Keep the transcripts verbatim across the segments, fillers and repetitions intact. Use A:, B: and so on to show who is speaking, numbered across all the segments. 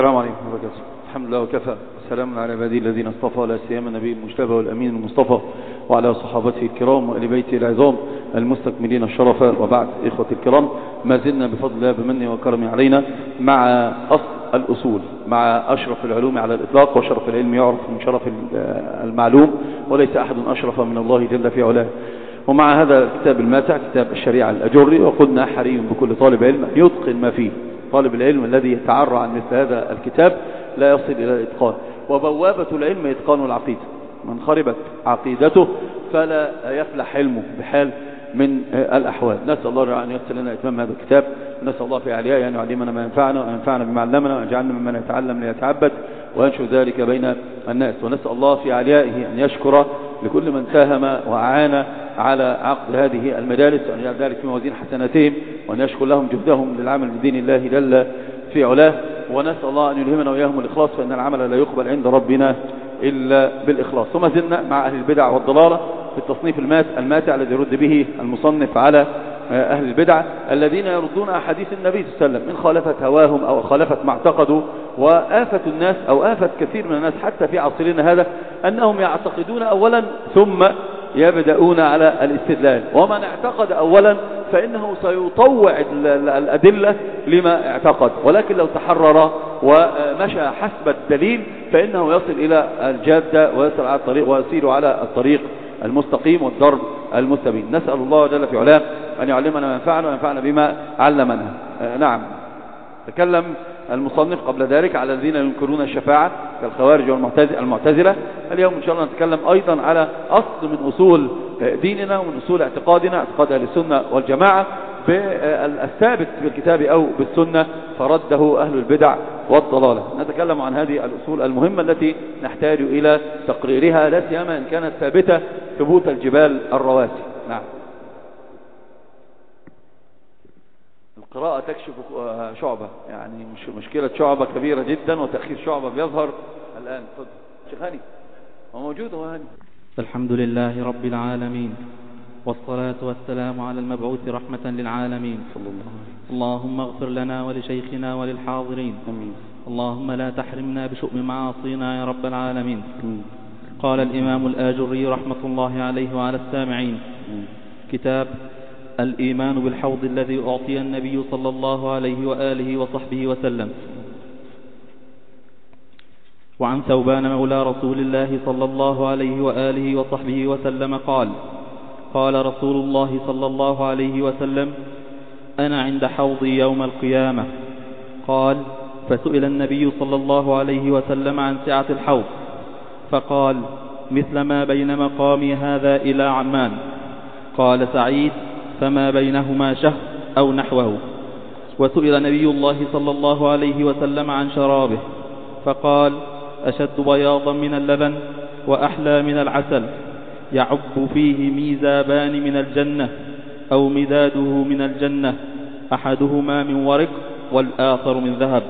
A: السلام عليكم ورحمة الله وبركاته. الحمد لله وكفى، والسلام على عباده الذين اصطفى، لا سيما النبي المجتبى والأمين المصطفى وعلى صحابته الكرام وآل بيته العظام المستكملين الشرف. وبعد، إخوة الكرام، ما زلنا بفضل الله بمنه وكرمه علينا مع أصل الأصول، مع أشرف العلوم على الإطلاق، وشرف العلم يعرف من شرف المعلوم، وليس أحد أشرف من الله جل في علاه. ومع هذا الكتاب الماتع، كتاب الشريعة الأجري، وقلنا حري بكل طالب علم أن يتقن ما فيه. طالب العلم الذي يتعرى عن مثل هذا الكتاب لا يصل إلى الإتقان، وبوابة العلم إتقان العقيدة. من خربت عقيدته فلا يفلح علمه بحال من الأحوال. نسأل الله أن يسر لنا إتمام هذا الكتاب، نسأل الله في علياء أن يعلمنا ما ينفعنا وينفعنا بما علمنا، ويجعلنا ممن يتعلم ليتعبد وينشر ذلك بين الناس. ونسأل الله في عليائه أن يشكر لكل من ساهم وأعان على عقد هذه المجالس، وأن يجعل ذلك في موازين حسناتهم، وأن يشكر لهم جهدهم للعمل بدين الله جل في علاه. ونسأل الله أن يلهمنا وإياهم الإخلاص، فإن العمل لا يقبل عند ربنا إلا بالإخلاص. ثم زلنا مع أهل البدع والضلالة في التصنيف الماتع الذي يرد به المصنف على أهل البدع الذين يردون أحاديث النبي صلى الله عليه وسلم من خالفة هواهم أو خالفة ما اعتقدوا. وآفة الناس أو آفة كثير من الناس حتى في عصرنا هذا أنهم يعتقدون أولا ثم يبدأون على الاستدلال، ومن اعتقد أولا فإنه سيطوع الأدلة لما اعتقد، ولكن لو تحرر ومشى حسب الدليل فإنه يصل إلى الجادة ويصل على الطريق ويسير على الطريق المستقيم والضرب المستبين. نسأل الله جل في علاه أن يعلمنا ما ينفعنا وينفعنا بما علمنا. آه نعم، تكلم المصنف قبل ذلك على الذين ينكرون الشفاعة كالخوارج والمعتزلة. اليوم إن شاء الله نتكلم أيضا على أصل من أصول ديننا ومن أصول اعتقادنا، اعتقاد أهل السنة والجماعة بالثابت بالكتاب أو بالسنة، فرده أهل البدع والضلالة. نتكلم عن هذه الأصول المهمة التي نحتاج إلى تقريرها، لا سيما إن كانت ثابتة ثبوت الجبال الرواسي. نعم، القراءة تكشف شعبة، يعني مش مشكلة شعبة كبيرة جدا وتأخير شعبة بيظهر الآن. شيخ هاني هو موجود؟ هو هاني.
B: الحمد لله رب العالمين، والصلاة والسلام على المبعوث رحمة للعالمين صلى الله عليه وسلم. اللهم اغفر لنا ولشيخنا وللحاضرين. أمين. اللهم لا تحرمنا بشؤم معاصينا يا رب العالمين. أمين. قال الإمام الآجري رحمة الله عليه وعلى السامعين: أمين. كتاب الإيمان بالحوض الذي أعطي النبي صلى الله عليه وآله وصحبه وسلم. وعن ثوبان مولى رسول الله صلى الله عليه وآله وصحبه وسلم قال: قال رسول الله صلى الله عليه وسلم: أنا عند حوضي يوم القيامة. قال: فسئل النبي صلى الله عليه وسلم عن سعة الحوض فقال: مثل ما بين مقامي هذا إلى عمان. قال سعيد: فما بينهما شهر أو نحوه. وسئل نبي الله صلى الله عليه وسلم عن شرابه فقال: أشد بياضا من اللبن وأحلى من العسل، يعب فيه ميزابان من الجنة أو مداده من الجنة، أحدهما من ورق والآخر من ذهب.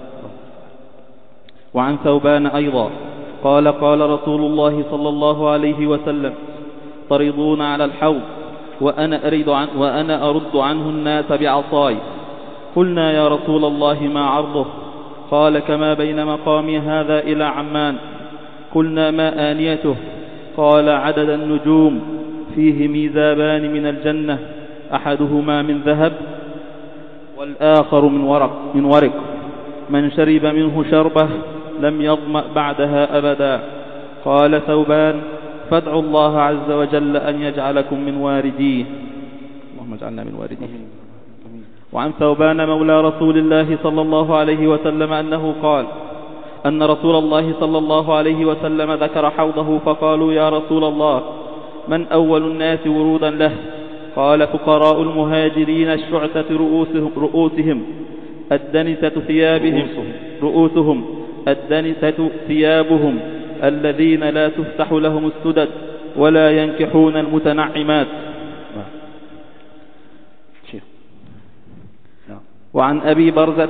B: وعن ثوبان أيضا قال: قال رسول الله صلى الله عليه وسلم: طردون على الحوض وأنا أرد, عن وأنا أرد عنه الناس بعصاي. قلنا يا رسول الله ما عرضه؟ قال: كما بين مقامي هذا إلى عمان. قلنا ما آنيته؟ قال: عدد النجوم، فيه ميزابان من الجنة، أحدهما من ذهب والآخر من ورق, من ورق من شرب منه شربة لم يظمأ بعدها أبدا. قال ثوبان: فادعوا الله عز وجل أن يجعلكم من وارديه. اللهم اجعلنا من وارديه. وعن ثوبان مولى رسول الله صلى الله عليه وسلم أنه قال: أن رسول الله صلى الله عليه وسلم ذكر حوضه فقالوا: يا رسول الله، من أول الناس ورودا له؟ قال: فقراء المهاجرين الشعثة رؤوسهم, رؤوسهم الدنسة ثيابهم رؤوسهم الدنسة ثيابهم الذين لا تفتح لهم السدد ولا ينكحون المتنعمات. وعن أبي برزة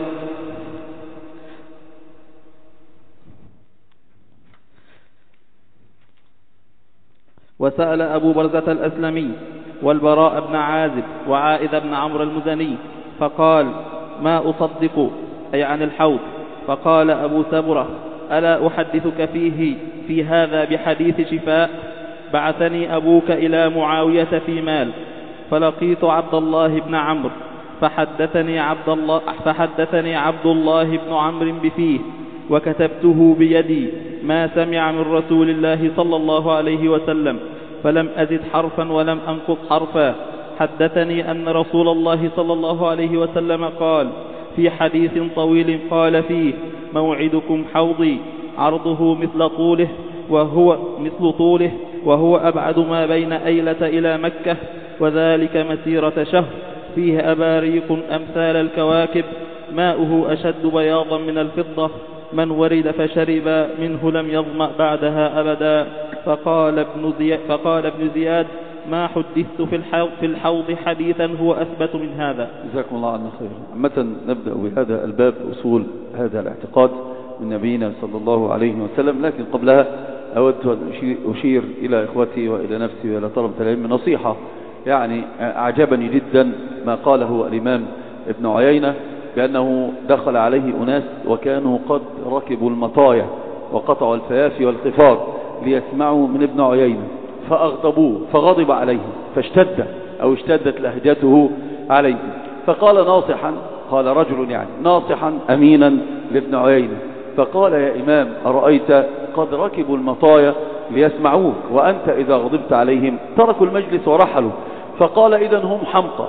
B: وسأل أبو برزة الأسلمي والبراء بن عازب وعائذ بن عمرو المزني فقال: ما أصدق، أي عن الحوض، فقال أبو سبرة: ألا أحدثك فيه في هذا بحديث شفاء؟ بعثني أبوك إلى معاوية في مال، فلقيت عبد الله بن عمرو فحدثني عبد الله, فحدثني عبد الله بن عمرو بفيه، وكتبته بيدي ما سمع من رسول الله صلى الله عليه وسلم، فلم أزد حرفا ولم أنقض حرفا. حدثني أن رسول الله صلى الله عليه وسلم قال في حديث طويل قال فيه: موعدكم حوضي، عرضه مثل طوله وهو مثل طوله وهو أبعد ما بين أيلة إلى مكة، وذلك مسيرة شهر، فيه أباريق أمثال الكواكب، ماؤه أشد بياضا من الفضة، من ورد فشرب منه لم يظمأ بعدها أبدا. فقال ابن زياد, فقال ابن زياد: ما حدثت في الحوض, في الحوض حديثا هو أثبت من هذا.
A: جزاكم الله عنا خير. عامة نبدأ بهذا الباب أصول هذا الاعتقاد من نبينا صلى الله عليه وسلم، لكن قبلها أود أن أشير إلى إخوتي وإلى نفسي وإلى طلبة العلم نصيحة. يعني أعجبني جدا ما قاله الإمام ابن عيينة بأنه دخل عليه أناس وكانوا قد ركبوا المطايا وقطعوا الفيافي والقفار ليسمعوا من ابن عيينة، فأغضبوه فغضب عليه فاشتد أو اشتدت لهجته عليه، فقال ناصحا، قال رجل يعني ناصحا أمينا لابن عيينة، فقال: يا إمام، أرأيت قد ركبوا المطايا ليسمعوك، وأنت إذا غضبت عليهم تركوا المجلس ورحلوا. فقال: إذن هم حمقى.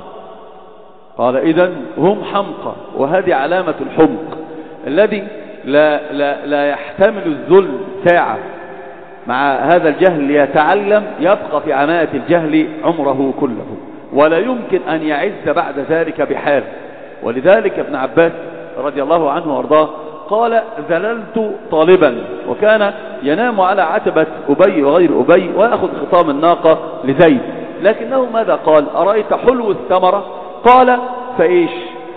A: قال: إذن هم حمقى. وهذه علامة الحمق الذي لا, لا, لا يحتمل الذل ساعة مع هذا الجهل ليتعلم، يبقى في عماءة الجهل عمره كله، ولا يمكن أن يعز بعد ذلك بحال. ولذلك ابن عباس رضي الله عنه وارضاه قال: ذللت طالبا، وكان ينام على عتبة أبي وغير أبي ويأخذ خطام الناقة لزيد، لكنه ماذا قال؟ أرأيت حلو الثمرة؟ قال: فإيش؟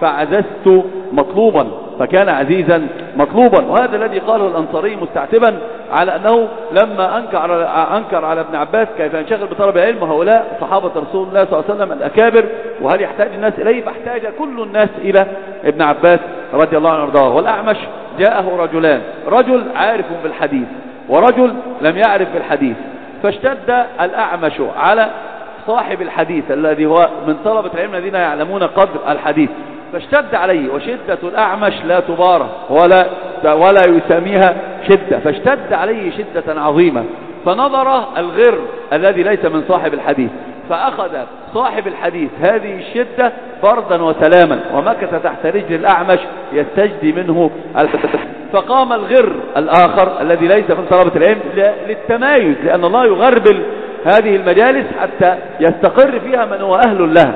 A: فعززت مطلوبا، فكان عزيزا مطلوبا. وهذا الذي قاله الأنصاري مستعتبا على أنه لما أنكر على, أنكر على ابن عباس كيف ينشغل بطلب العلم، وهؤلاء صحابة رسول الله صلى الله عليه وسلم الأكابر، وهل يحتاج الناس إليه؟ فاحتاج كل الناس إلى ابن عباس رضي الله عنه وارضاه. والأعمش جاءه رجلان، رجل عارف بالحديث ورجل لم يعرف بالحديث، فاشتد الأعمش على صاحب الحديث الذي هو من طلبة العلم الذين يعلمون قدر الحديث، فاشتد عليه، وشدة الأعمش لا تبارى ولا ولا يسميها شدة، فاشتد عليه شدة عظيمة، فنظر الغر الذي ليس من صاحب الحديث، فأخذ صاحب الحديث هذه الشدة بردا وسلاما، ومكث تحت رجل الأعمش يستجدي منه الفتح. فقام الغر الآخر الذي ليس من طلبة العلم للتمايز، لأن الله يغربل هذه المجالس حتى يستقر فيها من هو أهل لها.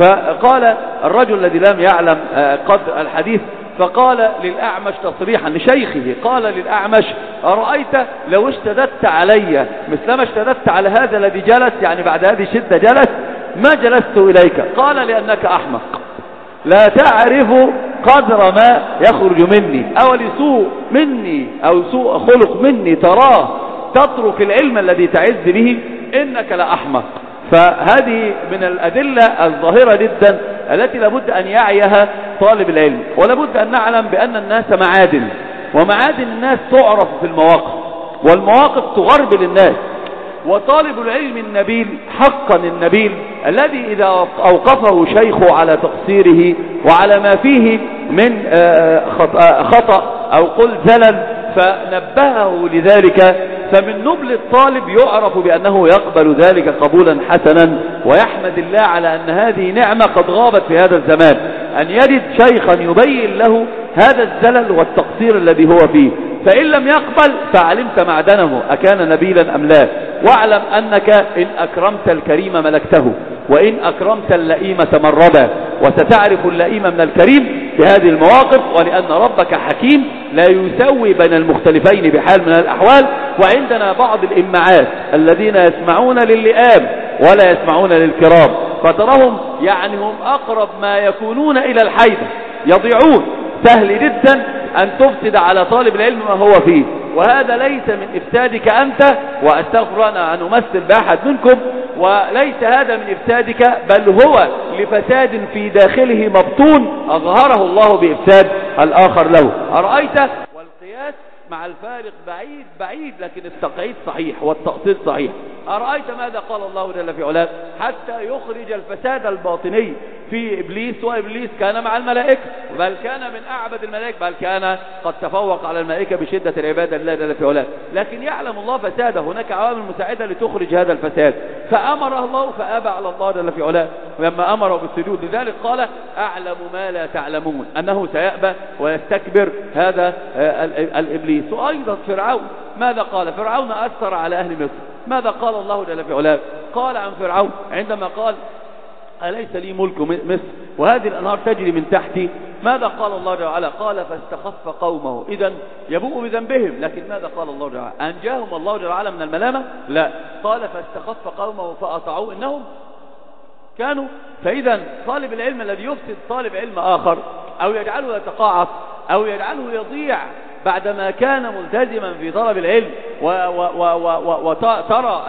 A: فقال الرجل الذي لم يعلم قدر الحديث، فقال للأعمش تصريحا لشيخه، قال للأعمش: أرأيت لو اشتددت علي مثلما اشتددت على هذا الذي جلس، يعني بعد هذه الشدة جلس، ما جلست إليك. قال: لأنك أحمق، لا تعرف قدر ما يخرج مني، أو لسوء مني أو سوء خلق مني تراه تترك العلم الذي تعز به، إنك لأحمق. فهذه من الأدلة الظاهرة جدا التي لابد أن يعيها طالب العلم. ولابد أن نعلم بأن الناس معادن، ومعادن الناس تعرف في المواقف، والمواقف تغربل الناس. وطالب العلم النبيل حقا النبيل الذي إذا أوقفه شيخه على تقصيره وعلى ما فيه من خطأ أو قل زلل فنبهه لذلك، فمن نبل الطالب يعرف بأنه يقبل ذلك قبولا حسنا، ويحمد الله على أن هذه نعمة قد غابت في هذا الزمان، أن يجد شيخا يبين له هذا الزلل والتقصير الذي هو فيه. فإن لم يقبل فعلمت معدنه أكان نبيلا أم لا. واعلم أنك إن أكرمت الكريم ملكته، وإن أكرمت اللئيم تمردا، وستعرف اللئيم من الكريم في هذه المواقف. ولأن ربك حكيم لا يسوي بين المختلفين بحال من الأحوال. وعندنا بعض الإمعات الذين يسمعون للئام ولا يسمعون للكرام، فتراهم يعني هم أقرب ما يكونون إلى الحيدة، يضيعون. سهل جدا أن تفسد على طالب العلم ما هو فيه، وهذا ليس من إفسادك أنت، وأستغفر أن أمثل بأحد منكم، وليس هذا من إفسادك، بل هو لفساد في داخله مبطون أظهره الله بإفساد الآخر له. أرأيت؟ والقياس مع الفارق بعيد بعيد، لكن التقعيد صحيح والتقصير صحيح. أرأيت ماذا قال الله جل في علاه حتى يخرج الفساد الباطني في إبليس؟ وإبليس كان مع الملائكة، بل كان من أعبد الملائكة، بل كان قد تفوق على الملائكة بشدة العبادة لله جل في علاه، لكن يعلم الله فساده. هناك عوامل مساعدة لتخرج هذا الفساد، فأمره الله فأبى على الله جل في علاه لما أمره بالسجود. لذلك قال أعلم ما لا تعلمون، أنه سيأبى ويستكبر هذا الإبليس. وأيضا فرعون، ماذا قال؟ فرعون أثر على أهل مصر. ماذا قال الله جل في علاه؟ قال عن فرعون عندما قال أليس لي ملك مصر وهذه الأنهار تجري من تحتي؟ ماذا قال الله جل وعلا؟ قال فاستخف قومه. إذن يبوء بذنبهم، لكن ماذا قال الله جل وعلا؟ أنجاهم الله جل وعلا من الملامة؟ لا، قال فاستخف قومه فأطاعوه إنهم كانوا. فإذا طالب العلم الذي يفسد طالب علم آخر أو يجعله يتقاعس أو يجعله يضيع بعدما كان ملتزما في طلب العلم وترى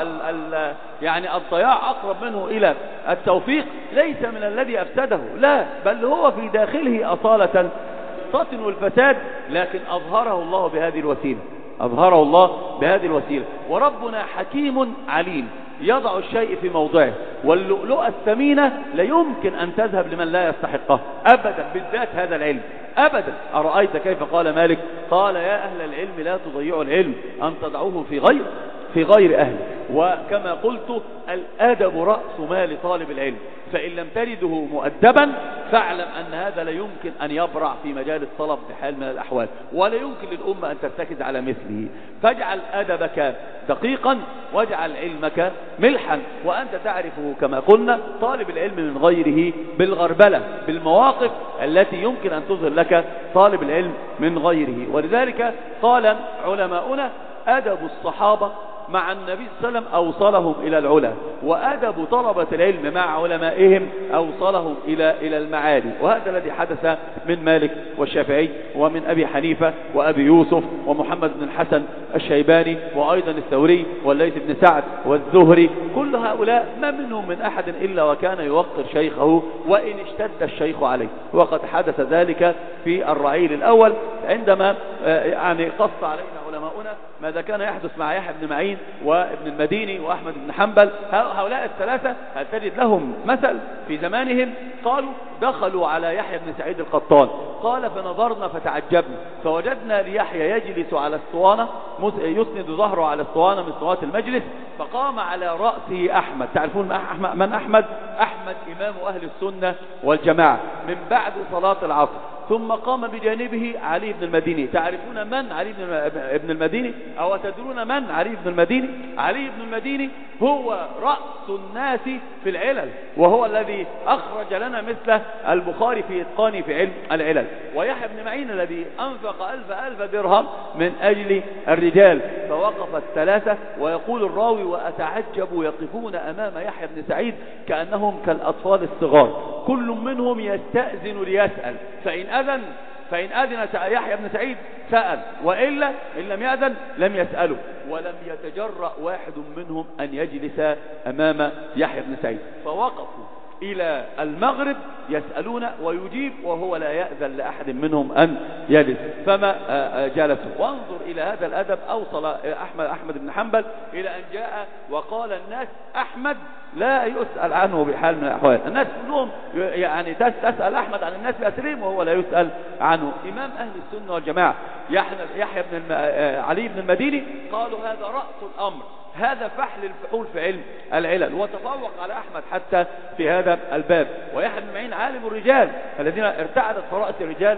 A: يعني الضياع أقرب منه إلى التوفيق، ليس من الذي أفسده، لا، بل هو في داخله أصالة تطن الفساد، لكن أظهره الله بهذه الوسيلة، أظهره الله بهذه الوسيلة. وربنا حكيم عليم يضع الشيء في موضعه، واللؤلؤة الثمينة لا يمكن أن تذهب لمن لا يستحقه أبدا، بالذات هذا العلم أبدا. أرأيت كيف قال مالك؟ قال يا أهل العلم لا تضيعوا العلم أن تضعوه في غير في غير أهله. وكما قلت الأدب رأس مال طالب العلم، فإن لم تجده مؤدبا فاعلم أن هذا لا يمكن أن يبرع في مجال الطلب بحال من الأحوال، ولا يمكن للأمة أن ترتكز على مثله. فاجعل أدبك دقيقا واجعل علمك ملحا، وأنت تعرفه كما قلنا طالب العلم من غيره بالغربلة، بالمواقف التي يمكن أن تظهر لك طالب العلم من غيره. ولذلك قال علماؤنا أدب الصحابة مع النبي صلى الله عليه وسلم أوصلهم إلى العلا، وأدب طلبة العلم مع علمائهم أوصلهم إلى إلى المعالي. وهذا الذي حدث من مالك والشافعي ومن أبي حنيفة وأبي يوسف ومحمد بن الحسن الشيباني وأيضا الثوري والليث بن سعد والزهري. كل هؤلاء ما منهم من أحد إلا وكان يوقر شيخه وإن اشتد الشيخ عليه. وقد حدث ذلك في الرعيل الأول عندما يعني قص علينا علماؤنا ماذا كان يحدث مع يحيى بن معين وابن المديني وأحمد بن حنبل. هؤلاء الثلاثة هل تجد لهم مثل في زمانهم؟ قالوا دخلوا على يحيى بن سعيد القطان، قال فنظرنا فتعجبنا فوجدنا ليحيى يجلس على الصوانة يسند ظهره على الصوانة من صوات المجلس، فقام على رأسه أحمد. تعرفون من أحمد؟ أحمد إمام أهل السنة والجماعة من بعد صلاة العصر. ثم قام بجانبه علي بن المديني. تعرفون من علي بن المديني أو تدرون من علي بن المديني؟ علي بن المديني هو رأس الناس في العلل، وهو الذي أخرج لنا مثل البخاري في إتقانه في علم العلل. ويحيى بن معين الذي أنفق ألف ألف درهم من أجل الرجال. فوقف الثلاثة ويقول الراوي وأتعجب يقفون أمام يحيى بن سعيد كأنهم كالأطفال الصغار، كل منهم يستأذن ليسأل، فإن أذن فإن أذن يحيى بن سعيد سأل، وإلا إن لم يأذن لم يسأله. ولم يتجرأ واحد منهم أن يجلس أمام يحيى بن سعيد، فوقفوا إلى المغرب يسألون ويجيب وهو لا يأذن لأحد منهم أن يجلس، فما جلسوا. وانظر إلى هذا الأدب أوصل أحمد أحمد بن حنبل إلى أن جاء وقال الناس أحمد لا يسأل عنه بحال من الأحوال. الناس كلهم يعني تسأل أحمد عن الناس بأسرهم وهو لا يسأل عنه. إمام أهل السنة والجماعة يحيى بن علي بن المديني قالوا هذا رأس الأمر، هذا فحل الفحول في علم العلل، وتفوق على أحمد حتى في هذا الباب. ويحيى بن معين عالم الرجال الذين ارتعدت فرائس الرجال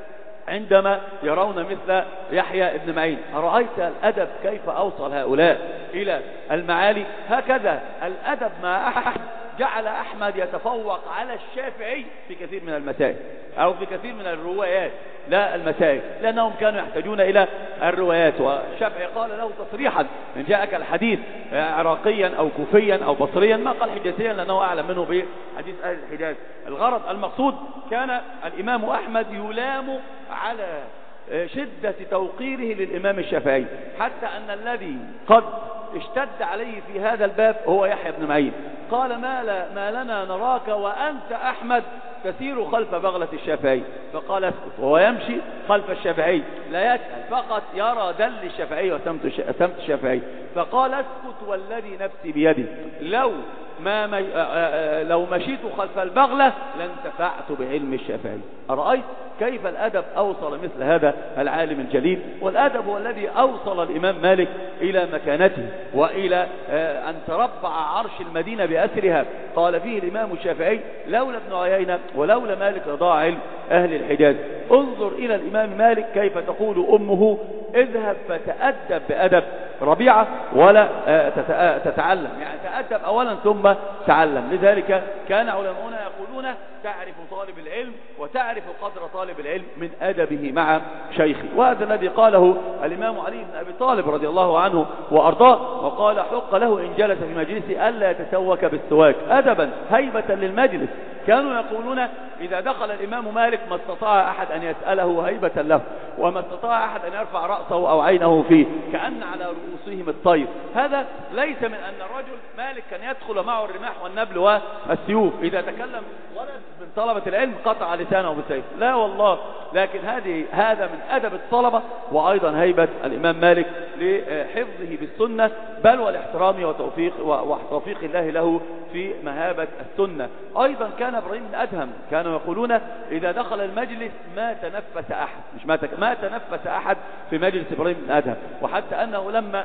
A: عندما يرون مثل يحيى بن معين. أرأيت الأدب كيف أوصل هؤلاء إلى المعالي؟ هكذا الأدب مع أحمد جعل أحمد يتفوق على الشافعي في كثير من المسائل أو في كثير من الروايات لا المسائل، لأنهم كانوا يحتاجون إلى الروايات. والشافعي قال له تصريحا إن جاءك الحديث عراقيا أو كوفيا أو بصريا، ما قال حجازيا لأنه أعلم منه بحديث أهل الحجاز. الغرض المقصود كان الإمام أحمد يلام على شدة توقيره للإمام الشافعي، حتى أن الذي قد اشتد عليه في هذا الباب هو يحيى بن معين. قال ما, لا ما لنا نراك وأنت أحمد تسير خلف بغلة الشافعي. فقال اسكت، وهو يمشي خلف الشافعي لا يسأل، فقط يرى دل الشافعي وسمت الشافعي. فقال اسكت والذي نفسي بيدي، لو ما مي... لو مشيت خلف البغلة لانتفعت بعلم الشافعي. أرأيت كيف الأدب أوصل مثل هذا العالم الجليل؟ والأدب هو الذي أوصل الإمام مالك إلى مكانته وإلى أن تربع عرش المدينة بأسرها. قال فيه الإمام الشافعي لولا ابن عيينة ولولا مالك لضاع علم أهل الحجاز. انظر إلى الإمام مالك كيف تقول أمه اذهب فتأدب بأدب ربيعة ولا تتعلم، يعني تأدب أولا ثم تعلم. لذلك كان علماؤنا يقولون تعرف طالب العلم وتعرف قدر طالب العلم من أدبه مع شيخه. وهذا الذي قاله الإمام علي بن أبي طالب رضي الله عنه وأرضاه، وقال حق له إن جلس في مجلسه ألا يتسوك بالسواك أدبا هيبة للمجلس. كانوا يقولون إذا دخل الإمام مالك ما استطاع أحد أن يسأله هيبة له، وما استطاع أحد أن يرفع رأسه أو عينه فيه، كأن على رؤوسهم الطير. هذا ليس من أن الرجل مالك كان يدخل معه الرماح والنبل والسيوف، إذا تكلم ولد من طلبة العلم قطع لسانه بالسيف، لا والله. لكن هذه هذا من أدب الطلبة، وأيضا هيبة الإمام مالك لحفظه بالسنة، بل والاحترام وتوفيق وتوفيق الله له في مهابة السنة. أيضا كان إبراهيم بن أدهم كانوا يقولون إذا دخل المجلس ما تنفس أحد، مش ما, تك... ما تنفس أحد في مجلس إبراهيم بن أدهم. وحتى أنه لما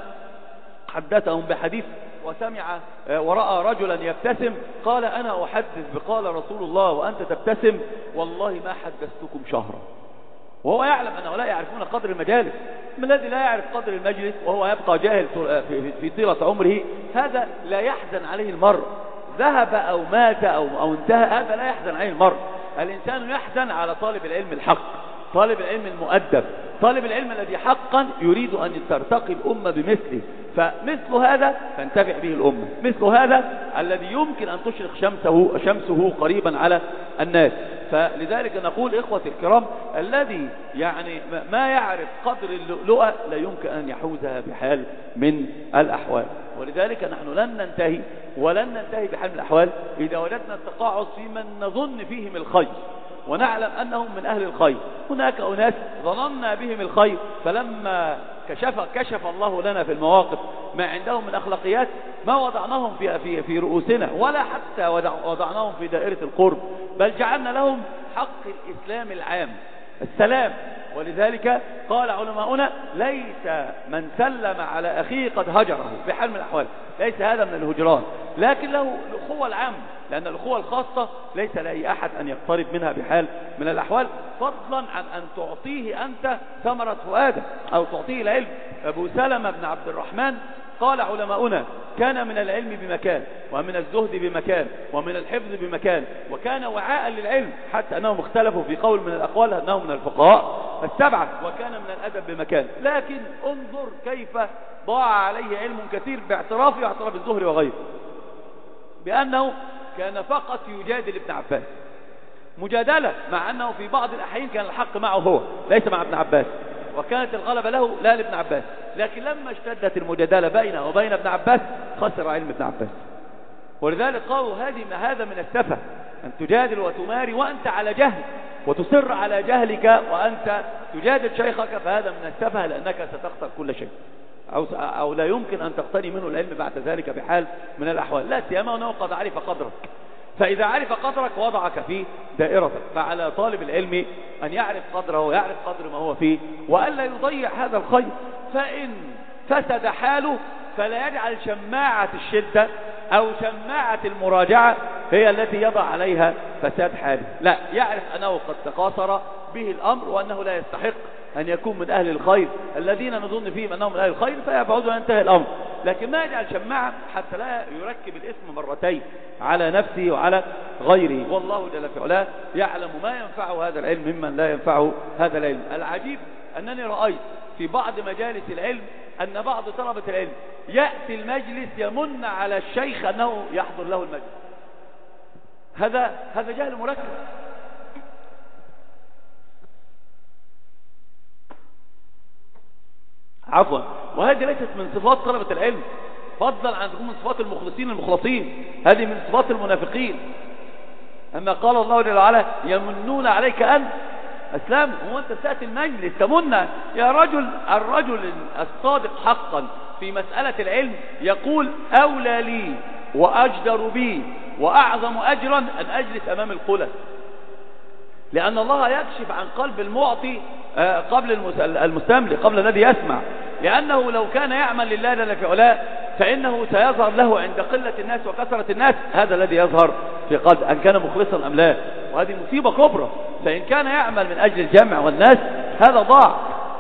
A: حدثهم بحديث وسمع ورأى رجلا يبتسم قال أنا أحدث بقال رسول الله وأنت تبتسم، والله ما حدثتكم شهرا. وهو يعلم أنه لا يعرفون قدر المجالس. من الذي لا يعرف قدر المجلس وهو يبقى جاهل في طيلة عمره، هذا لا يحزن عليه المرء، ذهب أو مات أو, أو انتهى، هذا لا يحزن عليه المرء. الإنسان يحزن على طالب العلم الحق، طالب العلم المؤدب، طالب العلم الذي حقا يريد أن ترتقي الأمة بمثله. فمثل هذا تنتفع به الأمة، مثل هذا الذي يمكن أن تشرق شمسه, شمسه قريبا على الناس. فلذلك نقول إخوة الكرام الذي يعني ما يعرف قدر اللؤلؤة لا يمكن أن يحوزها بحال من الأحوال. ولذلك نحن لن ننتهي ولن ننتهي بحال من الأحوال إذا وجدنا التقاعس في من نظن فيهم الخير ونعلم أنهم من أهل الخير. هناك أناس ظننا بهم الخير، فلما كشف, كشف الله لنا في المواقف ما عندهم من أخلاقيات ما وضعناهم في, في, في رؤوسنا ولا حتى وضعناهم في دائرة القرب، بل جعلنا لهم حق الإسلام العام السلام. ولذلك قال علماؤنا ليس من سلم على أخيه قد هجره بحال من الأحوال، ليس هذا من الهجران، لكن له الأخوة العامة، لأن الأخوة الخاصة ليس لأي أحد أن يقترب منها بحال من الأحوال، فضلا عن أن تعطيه أنت ثمرة فؤادك أو تعطيه العلم. أبو سلمة بن عبد الرحمن قال علماؤنا كان من العلم بمكان ومن الزهد بمكان ومن الحفظ بمكان، وكان وعاء للعلم، حتى أنهم اختلفوا في قول من الأقوال أنه من الفقهاء السبعة، وكان من الأدب بمكان. لكن انظر كيف ضاع عليه علم كثير باعترافه واعتراف الزهري وغيره بأنه كان فقط يجادل ابن عباس مجادلة، مع أنه في بعض الأحيان كان الحق معه هو ليس مع ابن عباس، وكانت الغلبة له لا لابن عباس. لكن لما اشتدت المجادلة بينه وبين ابن عباس خسر علم ابن عباس. ولذلك قالوا هذه هذا من السفة أن تجادل وتماري وأنت على جهل، وتصر على جهلك وأنت تجادل شيخك، فهذا من السفة، لأنك ستخسر كل شيء أو, أو لا يمكن أن تقتني منه العلم بعد ذلك بحال من الأحوال، لا سيما أنه قد عرف قدرك. فإذا عرف قدرك وضعك في دائرتك، فعلى طالب العلم أن يعرف قدره ويعرف قدر ما هو فيه، وألا يضيع هذا الخير. فإن فسد حاله فلا يجعل شماعة الشدة أو شماعة المراجعة هي التي يضع عليها فساد حاله، لا، يعرف أنه قد تقاصر به الأمر وأنه لا يستحق أن يكون من أهل الخير الذين نظن فيهم أنهم من أهل الخير، فيبعد وينتهي الأمر. لكن ما يجعل شماعة حتى لا يركب الاسم مرتين على نفسه وعلى غيره. والله جل في علاه يعلم ما ينفعه هذا العلم ممن لا ينفعه هذا العلم. العجيب أنني رأيت في بعض مجالس العلم أن بعض طلبة العلم يأتي المجلس يمن على الشيخ أنه يحضر له المجلس. هذا هذا جهل مركب. عفوا، وهذه ليست من صفات طلبة العلم. فضلا عن تكون من صفات المخلصين المخلصين، هذه من صفات المنافقين. أما قال الله جل وعلا يمنون عليك أن أسلام. هو أنت تأتي المجلس تمنى يا رجل؟ الرجل الصادق حقا في مسألة العلم يقول أولى لي وأجدر بي وأعظم أجرا أن أجلس أمام القلة، لأن الله يكشف عن قلب المعطي قبل المستملك، قبل الذي يسمع. لأنه لو كان يعمل لله جل في علاه فإنه سيظهر له عند قلة الناس وكثرة الناس هذا الذي يظهر في قلب أن كان مخلصا أم لا، وهذه مصيبة كبرى. فإن كان يعمل من أجل الجمع والناس هذا ضاع،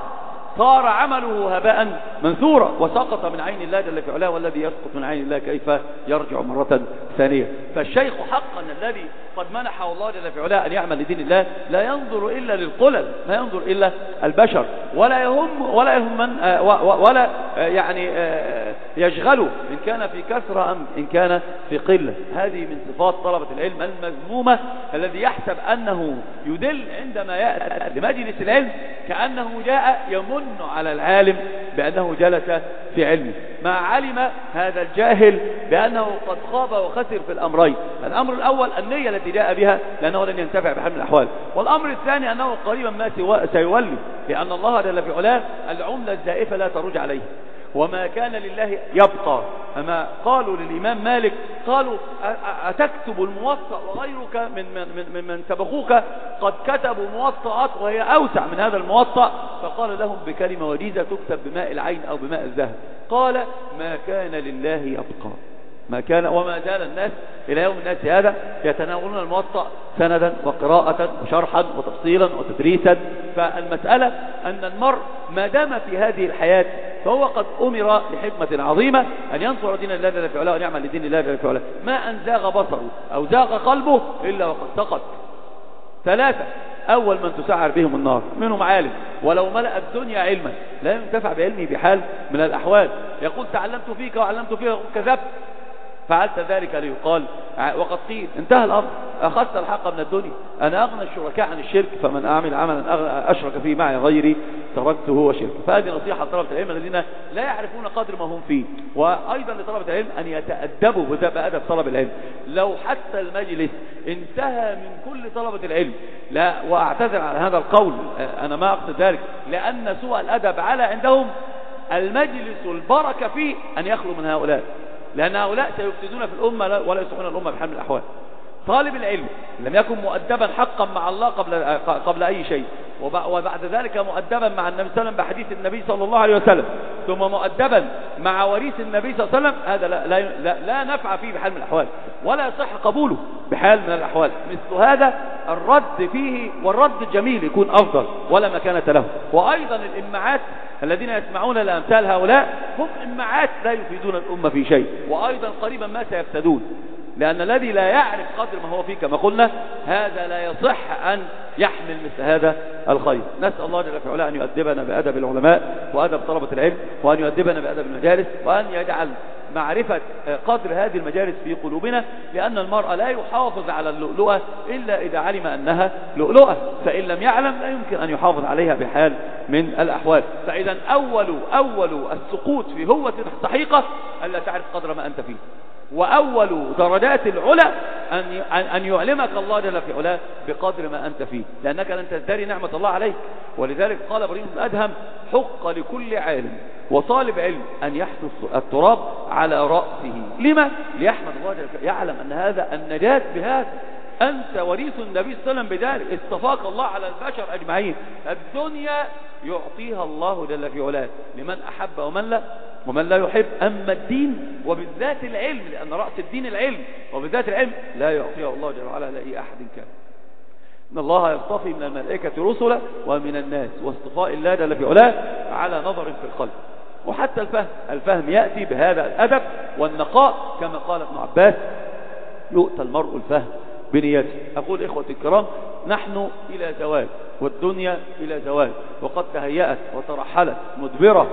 A: صار عمله هباء منثورا وسقط من عين الله جل في علاه، والذي يسقط من عين الله كيف يرجع مرة ثانية. فالشيخ حقا الذي قد منحه الله جل في علاه أن يعمل لدين الله لا ينظر إلا للقلل، لا ينظر إلا البشر، ولا يهم ولا يهم من ولا يعني يشغله إن كان في كثرة أم إن كان في قلة. هذه من صفات طلبة العلم المذمومة، الذي يحسب أنه يدل عندما يأتي لمجلس العلم كأنه جاء يمن على العالم بأنه جلس في علمه، ما علم هذا الجاهل بأنه قد خاب وخسر في الأمرين. الأمر الأول النية التي جاء بها لأنه لن ينتفع بحال من الأحوال، والأمر الثاني أنه قريبا ما سيولي، لأن الله جل في علاه العملة الزائفة لا ترج عليه، وما كان لله يبقى. أما قالوا للإمام مالك قالوا أتكتب الموطأ وغيرك من من من من سبقوك قد كتبوا موطئات وهي أوسع من هذا الموطأ، فقال لهم بكلمة وجيزة تكتب بماء العين أو بماء الذهب، قال ما كان لله يبقى، ما كان. وما زال الناس إلى يوم الناس هذا يتناولون الموطأ سندا وقراءة وشرحا وتفصيلا وتدريسا. فالمسألة أن المرء ما دام في هذه الحياة فهو قد أمر لحكمة عظيمة أن ينصر دين الله جل في علاه وأن يعمل لدين الله جل في علاه. ما أن زاغ بصره أو زاغ قلبه إلا وقد سقط. ثلاثة أول من تسعر بهم النار منهم عالم ولو ملأ الدنيا علما لا ينتفع بعلمه بحال من الأحوال، يقول تعلمت فيك وعلمت فيك كذبت، فعلت ذلك ليقال وقد قيل انتهى الأمر، أخذت الحق من الدنيا، أنا أغنى الشركاء عن الشرك، فمن أعمل عملا أشرك فيه معي غيري تركته وشرك. فهذه نصيحة لطلبة العلم الذين لا يعرفون قدر ما هم فيه، وأيضا لطلبة العلم أن يتأدبوا بأدب طلب العلم. لو حتى المجلس انتهى من كل طلبة العلم، لا وأعتذر على هذا القول، أنا ما أقصد ذلك، لأن سوء الأدب على عندهم المجلس البركة فيه أن يخلو من هؤلاء، لأن هؤلاء سيفسدون في الأمة ولا يصلحون الأمة بحال من الأحوال. طالب العلم لم يكن مؤدبا حقا مع الله قبل قبل أي شيء، وبعد ذلك مؤدبا مع النبي صلى الله عليه وسلم بحديث النبي صلى الله عليه وسلم، ثم مؤدبا مع وريث النبي صلى الله عليه وسلم، هذا لا, لا, لا, لا نفع فيه بحال من الأحوال ولا يصح قبوله بحال من الأحوال. مثل هذا الرد فيه، والرد الجميل يكون أفضل ولا مكانة له. وأيضا الإمعات الذين يسمعون لأمثال هؤلاء هم إمعات لا يفيدون الأمة في شيء، وأيضا قريبا ما سيفسدون، لأن الذي لا يعرف قدر ما هو فيه كما قلنا هذا لا يصح أن يحمل مثل هذا الخير. نسأل الله جل في علاه أن يؤدبنا بأدب العلماء وأدب طلبة العلم، وأن يؤدبنا بأدب المجالس، وأن يجعل معرفة قدر هذه المجالس في قلوبنا، لأن المرء لا يحافظ على اللؤلؤة إلا إذا علم أنها لؤلؤة، فإن لم يعلم لا يمكن أن يحافظ عليها بحال من الأحوال. فإذا أول أول السقوط في هوة الصحيقة ألا تعرف قدر ما أنت فيه، وأول درجات العلا أن أن يعلمك الله جل في علاه بقدر ما أنت فيه، لأنك لن تزدري نعمة الله عليك. ولذلك قال إبراهيم بن أدهم حق لكل عالم وطالب علم أن يحث التراب على رأسه. لما؟ ليحمد الله جل في علاه، يعلم أن هذا النجاة بهذا، أنت وريث النبي صلى الله عليه وسلم بذلك، استفاق الله على البشر أجمعين. الدنيا يعطيها الله جل في علاه لمن أحب ومن لا ومن لا يحب. أما الدين وبالذات العلم، لأن رأس الدين العلم، وبالذات العلم لا يعطيها الله جل وعلا لأي أحد كان. إن الله يصطفي من الملائكة رسلا ومن الناس، واصطفاء الله جل في علاه على نظر في القلب. وحتى الفهم الفهم يأتي بهذا الأدب والنقاء، كما قال ابن عباس يؤتى المرء الفهم بنيته. أقول إخوتي الكرام، نحن إلى زوال والدنيا إلى زوال، وقد تهيأت وترحلت مدبرة،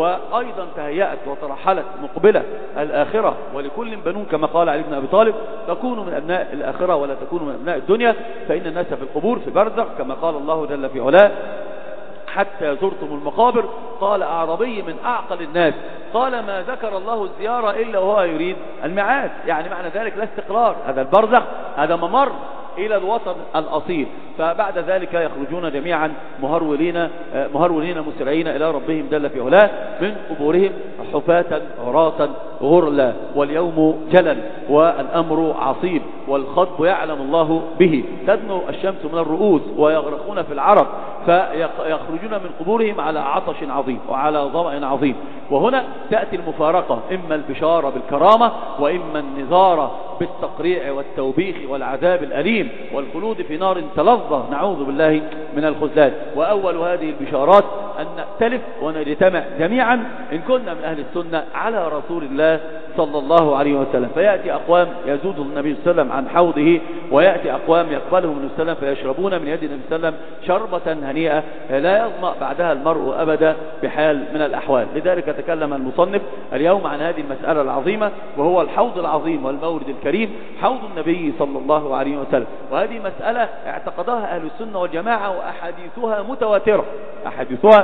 A: وأيضا تهيأت وترحلت مقبلة الآخرة، ولكل بنون كما قال علي بن أبي طالب تكونوا من أبناء الآخرة ولا تكونوا من أبناء الدنيا، فإن الناس في القبور في برزخ، كما قال الله جل في علاه حتى زرتم المقابر؟ قال أعرابي من أعقل الناس قال ما ذكر الله الزيارة إلا وهو يريد الميعاد. يعني معنى ذلك لا استقرار، هذا البرزخ هذا ممر إلى الوطن الأصيل. فبعد ذلك يخرجون جميعا مهرولين مهرولين مسرعين إلى ربهم جل في علاه من قبورهم حفاة عراة غرلا، واليوم جلل والأمر عصيب والخطب يعلم الله به. تدنو الشمس من الرؤوس ويغرقون في العرق، فيخرجون من قبورهم على عطش عظيم وعلى ظمأ عظيم. وهنا تأتي المفارقة، إما البشارة بالكرامة وإما النذارة بالتقريع والتوبيخ والعذاب الأليم والخلود في نار تلظى، نعوذ بالله من الخذلان. وأول هذه البشارات أن نأتلف ونجتمع جميعا إن كنا من أهل السنة على رسول الله صلى الله عليه وسلم. فيأتي أقوام يزود النبي صلى الله عليه وسلم عن حوضه، ويأتي أقوام يقبلهم النبي صلى الله عليه وسلم فيشربون من يد النبي صلى الله عليه وسلم شربة هنيئة لا يظمأ بعدها المرء أبدا بحال من الأحوال. لذلك تكلم المصنف اليوم عن هذه المسألة العظيمة، وهو الحوض العظيم والمورد الكريم حوض النبي صلى الله عليه وسلم. وهذه مسألة اعتقدها أهل السنة والجماعة، وأحاديثها متواترة أحاديثها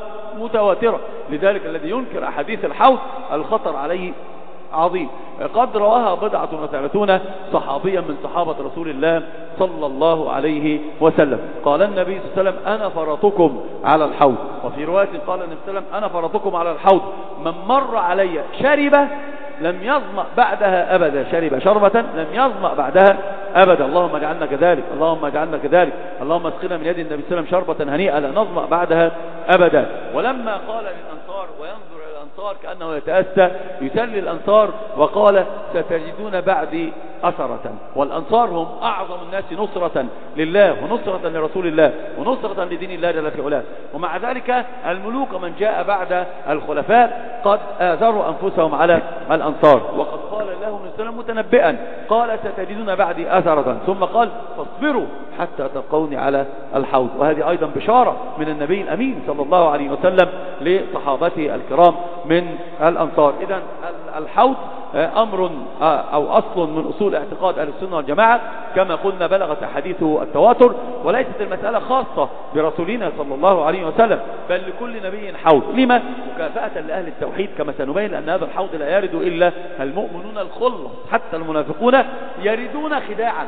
A: متواترة. لذلك الذي ينكر أحاديث الحوض الخطر عليه عظيم. قد رواها بضعة وثلاثون صحابيا من صحابة رسول الله صلى الله عليه وسلم. قال النبي صلى الله عليه وسلم أنا فرطكم على الحوض. وفي رواية قال النبي صلى الله عليه وسلم أنا فرطكم على الحوض من مر علي شرب لم يظمأ بعدها أبدا، شرب شربة لم يظمأ بعدها أبدا. اللهم اجعلنا كذلك، اللهم اجعلنا كذلك، اللهم اسقنا من يد النبي صلى الله عليه وسلم شربة هنيئة لا نظمأ بعدها أبدا. ولما قال للأنصار وينظر إلى الأنصار كأنه يتأسى يسلي الأنصار وقال ستجدون بعدي أثرة. والأنصار هم أعظم الناس نصرة لله ونصرة لرسول الله ونصرة لدين الله جل في علاه. ومع ذلك الملوك من جاء بعد الخلفاء قد آثروا أنفسهم على الأنصار. وقد قال لهم السلام متنبئا قال ستجدون بعدي أثرة، ثم قال فاصبروا حتى تلقوني على الحوض. وهذه أيضا بشارة من النبي الأمين صلى الله عليه وسلم لصحابته الكرام من الأنصار. إذن الحوض أمر أو أصل من أصول اعتقاد أهل السنة والجماعة كما قلنا، بلغت أحاديثه التواتر، وليست المسألة خاصة برسولنا صلى الله عليه وسلم بل لكل نبي حوض. لما؟ مكافأة لأهل التوحيد كما سنبين أن هذا الحوض لا يرد إلا المؤمنون الخلص، حتى المنافقون يردون خداعا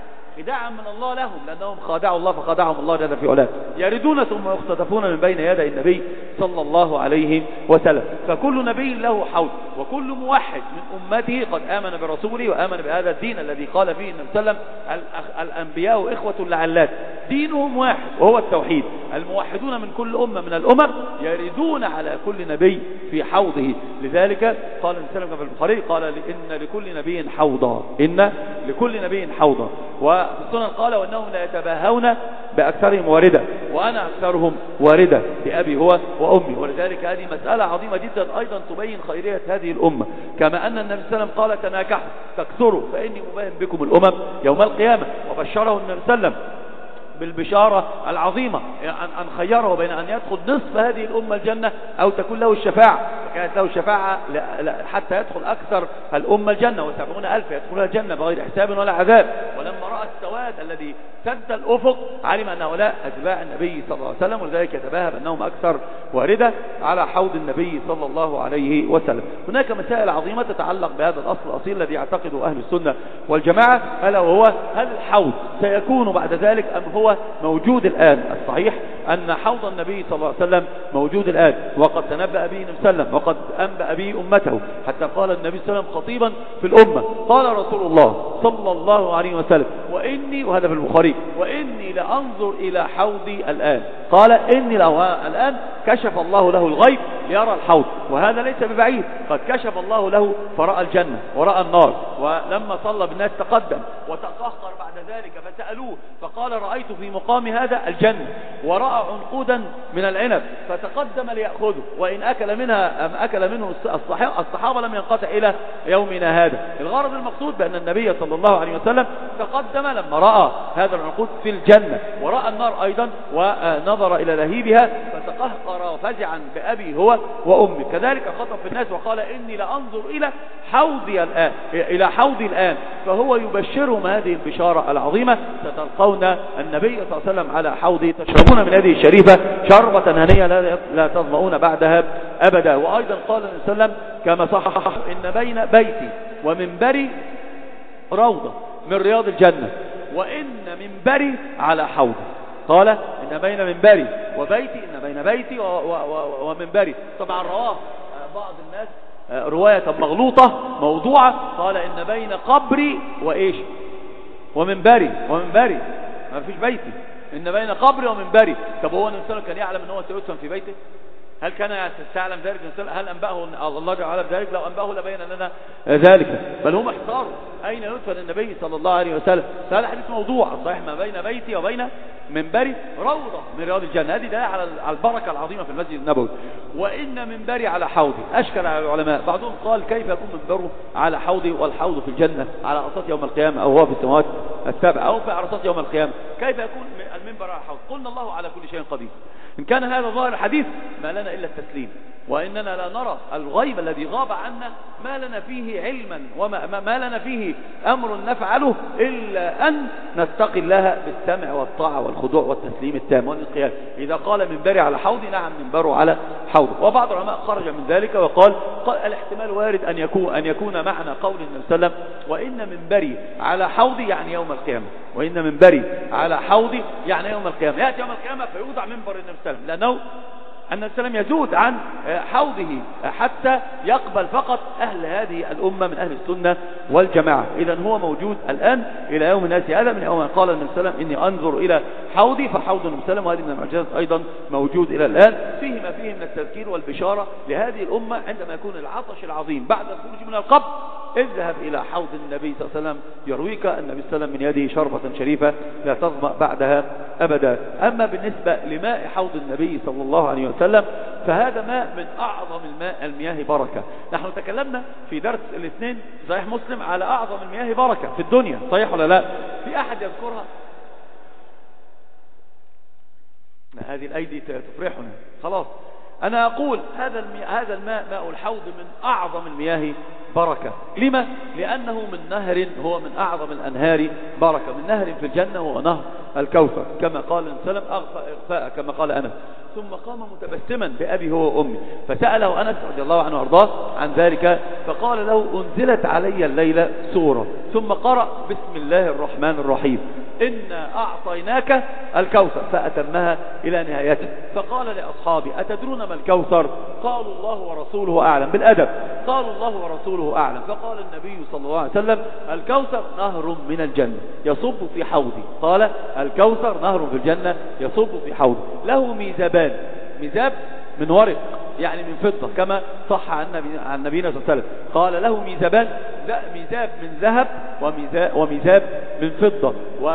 A: خداعا من الله لهم لأنهم خادعوا الله فخادعهم الله جل في علاه، يردون ثم يختطفون من بين يدي النبي صلى الله عليه وسلم. فكل نبي له حوض، وكل موحد من أمته قد آمن برسوله وآمن بهذا الدين الذي قال فيه النبي صلى الله عليه وسلم الأنبياء إخوة لعلات، دينهم واحد وهو التوحيد. الموحدون من كل أمة من الأمم يردون على كل نبي في حوضه. لذلك قال النبي صلى الله عليه وسلم في البخاري قال إن لكل نبي حوضا، إن لكل نبي حوضا. وفي السنن قال وأنهم لا يتباهون بأكثرهم واردة وأنا أكثرهم واردة بأبي هو وأمي. ولذلك هذه مسألة عظيمة جدا أيضا تبين خيرية هذه الأمة، كما أن النبي صلى الله عليه وسلم قال تناكحوا تكثروا فإني مباهم بكم الأمم يوم القيامة. وبشره النبي صلى الله عليه وسلم بالبشارة العظيمة أن خيره بين أن يدخل نصف هذه الأمة الجنة أو تكون له الشفاعة، فكانت له الشفاعة حتى يدخل أكثر الأمة الجنة، وسبعون ألف يدخلون الجنة بغير حساب ولا عذاب. ولما رأى السواد الذي سد الأفق علم أن هؤلاء أتباع النبي صلى الله عليه وسلم، ولذلك يتباهى بأنهم أكثر واردة على حوض النبي صلى الله عليه وسلم. هناك مسائل عظيمة تتعلق بهذا الأصل الأصيل الذي يعتقده أهل السنة والجماعة، ألا وهو هل الحوض سيكون بعد ذلك أم هو موجود الآن؟ الصحيح أن حوض النبي صلى الله عليه وسلم موجود الآن، وقد تنبأ به النبي صلى الله عليه وسلم وقد أنبأ به أمته، حتى قال النبي صلى الله عليه وسلم خطيبا في الأمة قال رسول الله صلى الله عليه وسلم وإني، وهذا في البخاري، وإني لأنظر إلى حوضي الآن. قال إني الآن كشف الله له الغيب ليرى الحوض، وهذا ليس ببعيد، قد كشف الله له فرأى الجنة ورأى النار. ولما صلى بالناس تقدم وتقهقر بعد ذلك فسألوه فقال رأيت في مقام هذا الجنة ورأى عنقودا من العنب فتقدم ليأخذه، وإن أكل منها أم أكل منه الصحابة لم ينقطع إلى يومنا هذا. الغرض المقصود بأن النبي صلى الله عليه وسلم تقدم لما رأى هذا العنقود في الجنة ورأى النار أيضا ونظر إلى لهيبها فتقهقر وفزعا بأبي هو وأمي. كذلك خطب في الناس وقال قال إني لأنظر إلى حوضي الآن إلى حوضي الآن. فهو يبشرهم هذه البشارة العظيمة: ستلقون النبي صلى الله عليه وسلم على حوضه تشربون من هذه الشريفة شربة هنية لا تظمؤون بعدها أبدا. وأيضا قال النبي صلى الله عليه وسلم كما صح: إن بين بيتي ومنبري روضة من رياض الجنة، وإن منبري على حوضي. قال إن بين منبري وبيتي، إن بين بيتي ومنبري. طبعا رواه بعض الناس رواية مغلوطة موضوعة، قال إن بين قبري وإيش ومنبري ومنبري، ما فيش بيتي، إن بين قبري ومنبري. طب هو النبي صلى الله عليه وسلم كان يعلم أنه سيدفن في بيته؟ هل كان يستعلم ذلك؟ هل أنبأه الله جعل ذلك؟ لو أنبأه لبين لنا ذلك، بل هم احتاروا أين يدفن النبي صلى الله عليه وسلم. فهذا حديث موضوع صحيح: ما بين بيتي وبين منبري روضة من رياض الجنة. هذه دليل على البركة العظيمة في المسجد النبوي. وإن منبري على حوضي. أشكل على العلماء، بعضهم قال كيف يكون منبره على حوضي والحوض في الجنة على عرصات يوم القيامة، أو هو في السماوات السبع، أو في عرصات يوم القيامة، كيف يكون المنبر على حوض؟ قلنا الله على كل شيء قدير. إن كان هذا ظاهر الحديث ما لنا إلا التسليم، وإننا لا نرى الغيب الذي غاب عنا ما لنا فيه علما وما ما لنا فيه أمر نفعله إلا أن نتقي الله بالسمع والطاعة والخضوع والتسليم التام والانقياد. إذا قال منبري على حوضي، نعم منبره على حوضه. وبعض العلماء خرج من ذلك وقال قال الاحتمال وارد أن يكون أن يكون معنى قول النبي صلى الله عليه وسلم: وإن منبري على حوضي، يعني يوم القيامة. وإن منبري على حوضي يعني يوم القيامة. يأتي يوم القيامة فيوضع منبر النبي صلى الله عليه وسلم، لأنه النبي صلى الله عليه وسلم يزود عن حوضه حتى يقبل فقط أهل هذه الأمة من أهل السنة والجماعة. إذن هو موجود الآن إلى يوم الناس هذا، من يوم قال النبي صلى الله عليه وسلم: إني أنظر إلى حوضي، فحوض النبي صلى الله عليه وسلم. وهذه من المعجزات أيضا موجود إلى الآن، فيه ما فيه من التذكير والبشارة لهذه الأمة عندما يكون العطش العظيم بعد الخروج من القبر: اذهب إلى حوض النبي صلى الله عليه وسلم يرويك النبي صلى الله عليه وسلم من يده شربة شريفة لا تظمأ بعدها أبدا. أما بالنسبة لماء حوض النبي صلى الله عليه وسلم فهذا ماء من أعظم الماء المياه بركة. نحن تكلمنا في درس الاثنين صحيح مسلم على أعظم المياه بركة في الدنيا، صحيح ولا لا؟ في أحد يذكرها؟ هذه الأيدي تفرحنا. خلاص، أنا أقول هذا الماء, هذا الماء ماء الحوض من أعظم المياه بركة. لما؟ لأنه من نهر هو من أعظم الأنهار بركة، من نهر في الجنة هو نهر الكوثر، كما قال النبي صلى الله عليه وسلم: أغفاء كما قال أنس. ثم قام متبسما بأبي هو وأمي، فسأله أنس رضي الله عنه وارضاه عن ذلك، فقال له: أنزلت علي الليلة سورة، ثم قرأ بسم الله الرحمن الرحيم، إنا أعطيناك الكوثر، فأتمها إلى نهايته. فقال لأصحابي: أتدرون ما الكوثر؟ قالوا: الله ورسوله أعلم. بالأدب قالوا: الله ورسوله أعلم. فقال النبي صلى الله عليه وسلم: الكوثر نهر من الجنة يصب في حوضي. قال: الكوثر نهر في الجنة يصب في حوضي، له ميزابان، ميزاب من ورق يعني من فضة، كما صح عن نبينا صلى الله عليه وسلم، قال: له ميزابان، ميزاب من ذهب وميزاب من فضة،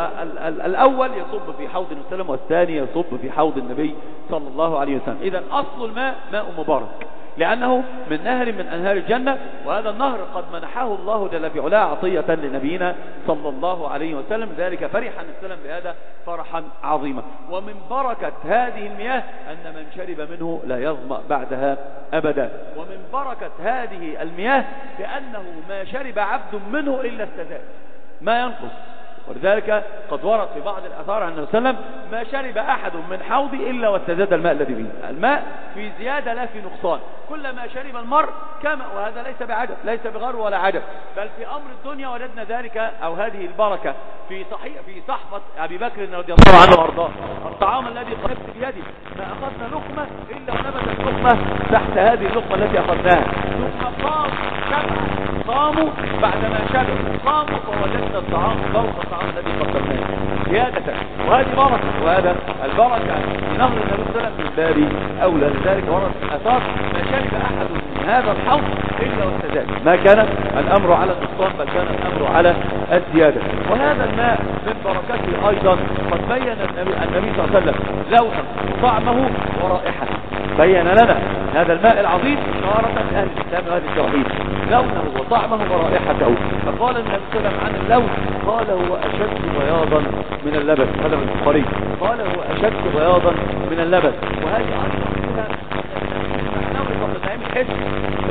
A: والأول يصب في حوض النبي صلى الله عليه وسلم، والثاني يصب في حوض النبي صلى الله عليه وسلم. إذن أصل الماء ماء مبارك، لأنه من نهر من أنهار الجنة، وهذا النهر قد منحه الله جل في علاه عطية لنبينا صلى الله عليه وسلم، ذلك فرح النبي بهذا فرحا عظيما. ومن بركة هذه المياه أن من شرب منه لا يظمأ بعدها أبدا. ومن بركة هذه المياه بأنه ما شرب عبد منه إلا استزاد، ما ينقص. ولذلك قد ورد في بعض الأثار عن النبي صلى الله عليه وسلم: ما شرب أحد من حوضي إلا واستزاد الماء الذي فيه. الماء في زيادة لا في نقصان، كلما شرب المرء كما، وهذا ليس بعجب، ليس بغر ولا عجب، بل في أمر الدنيا وجدنا ذلك أو هذه البركة في صحيح في صحفة أبي بكر رضي الله عنه وارضاه: الطعام الذي قلبت بيدي ما أخذنا لقمة إلا ونبت اللقمة تحت هذه اللقمة التي أخذناها، ثم قام شبع، قاموا بعدما شبعوا قاموا فوجدنا الطعام فوق الطعام الذي قدمناه زيادة، وهذه بركة، وهذا البركة نهر النبي صلى الله عليه وسلم من باب أولى. لذلك ورد الآثار: ما شرب أحد من هذا الحوض إلا واستزاد، ما كان الأمر على النقصان بل كان الأمر على الزيادة. وهذا الماء من بركته أيضا قد بين النبي, النبي صلى الله عليه وسلم لونه وطعمه ورائحته، بين لنا هذا الماء العظيم إشارة لأهل الإسلام وأهل التوحيد، لونه وطعمه ورائحته. فقال النبي صلى الله عليه وسلم عن اللون: قال هو أشد بياضا من اللبن، هذا من البخاري، قال هو أشد بياضا من اللبن. وهذه أيضا لما تنظر